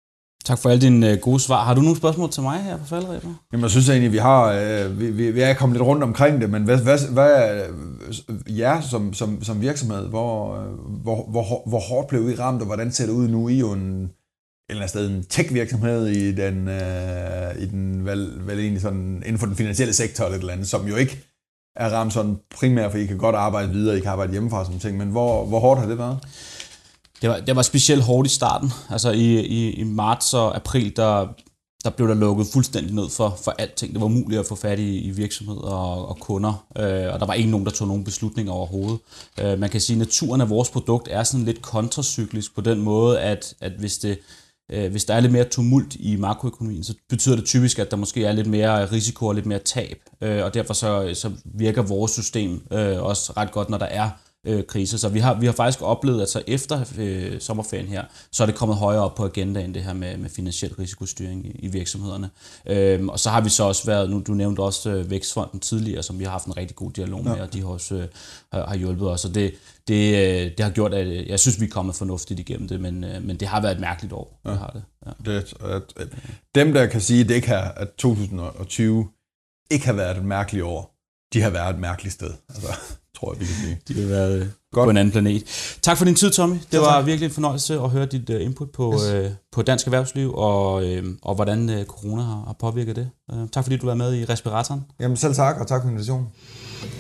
B: Tak for alle dine gode svar. Har du nogle spørgsmål til mig her på falderebet?
D: Jamen, jeg synes egentlig, vi har øh, vi, vi, vi er kommet lidt rundt omkring det, men hvad, hvad, hvad er jer som, som, som virksomhed? Hvor, hvor, hvor, hvor hårdt blev I ramt, og hvordan ser det ud nu? I er jo en, en eller anden sted en tech-virksomhed i den, øh, i den vel, vel egentlig sådan, inden for den finansielle sektor eller et eller andet, som jo ikke er ramt sådan primært, for I kan godt arbejde videre, I kan arbejde hjemmefra og sådan ting, men hvor, hvor hårdt har det været?
B: Det var, det var specielt hårdt i starten. Altså i, i, i marts og april, der, der blev der lukket fuldstændig ned for, for alting. Det var umuligt at få fat i, i virksomheder og, og kunder, øh, og der var ikke nogen, der tog nogen beslutninger overhovedet. Øh, man kan sige, at naturen af vores produkt er sådan lidt kontracyklisk på den måde, at, at hvis, det, øh, hvis der er lidt mere tumult i makroøkonomien, så betyder det typisk, at der måske er lidt mere risiko og lidt mere tab. Øh, og derfor så, så virker vores system øh, også ret godt, når der er Øh, krise. Så vi har, vi har faktisk oplevet, at så efter øh, sommerferien her, så er det kommet højere op på agendaen, det her med, med finansiel risikostyring i, i virksomhederne. Øhm, og så har vi så også været, nu du nævnte også øh, Vækstfonden tidligere, som vi har haft en rigtig god dialog med, ja. Og de har også øh, har, har hjulpet os. Og det, det, øh, det har gjort, at øh, jeg synes, vi er kommet fornuftigt igennem det, men, øh, men det har været et mærkeligt år.
D: Ja.
B: Det har det. Ja.
D: det at, at, dem, der kan sige, at det ikke har, at to tusind og tyve ikke har været et mærkeligt år, de har været et mærkeligt sted. Altså, tror jeg, vi kan sige.
B: De har været Godt. På en anden planet. Tak for din tid, Tommy. Det var virkelig en fornøjelse at høre dit uh, input på, yes. uh, på dansk erhvervsliv, og, uh, og hvordan uh, corona har, har påvirket det. Uh, tak fordi du var med i Respiratoren.
D: Jamen selv tak, og tak for invitationen.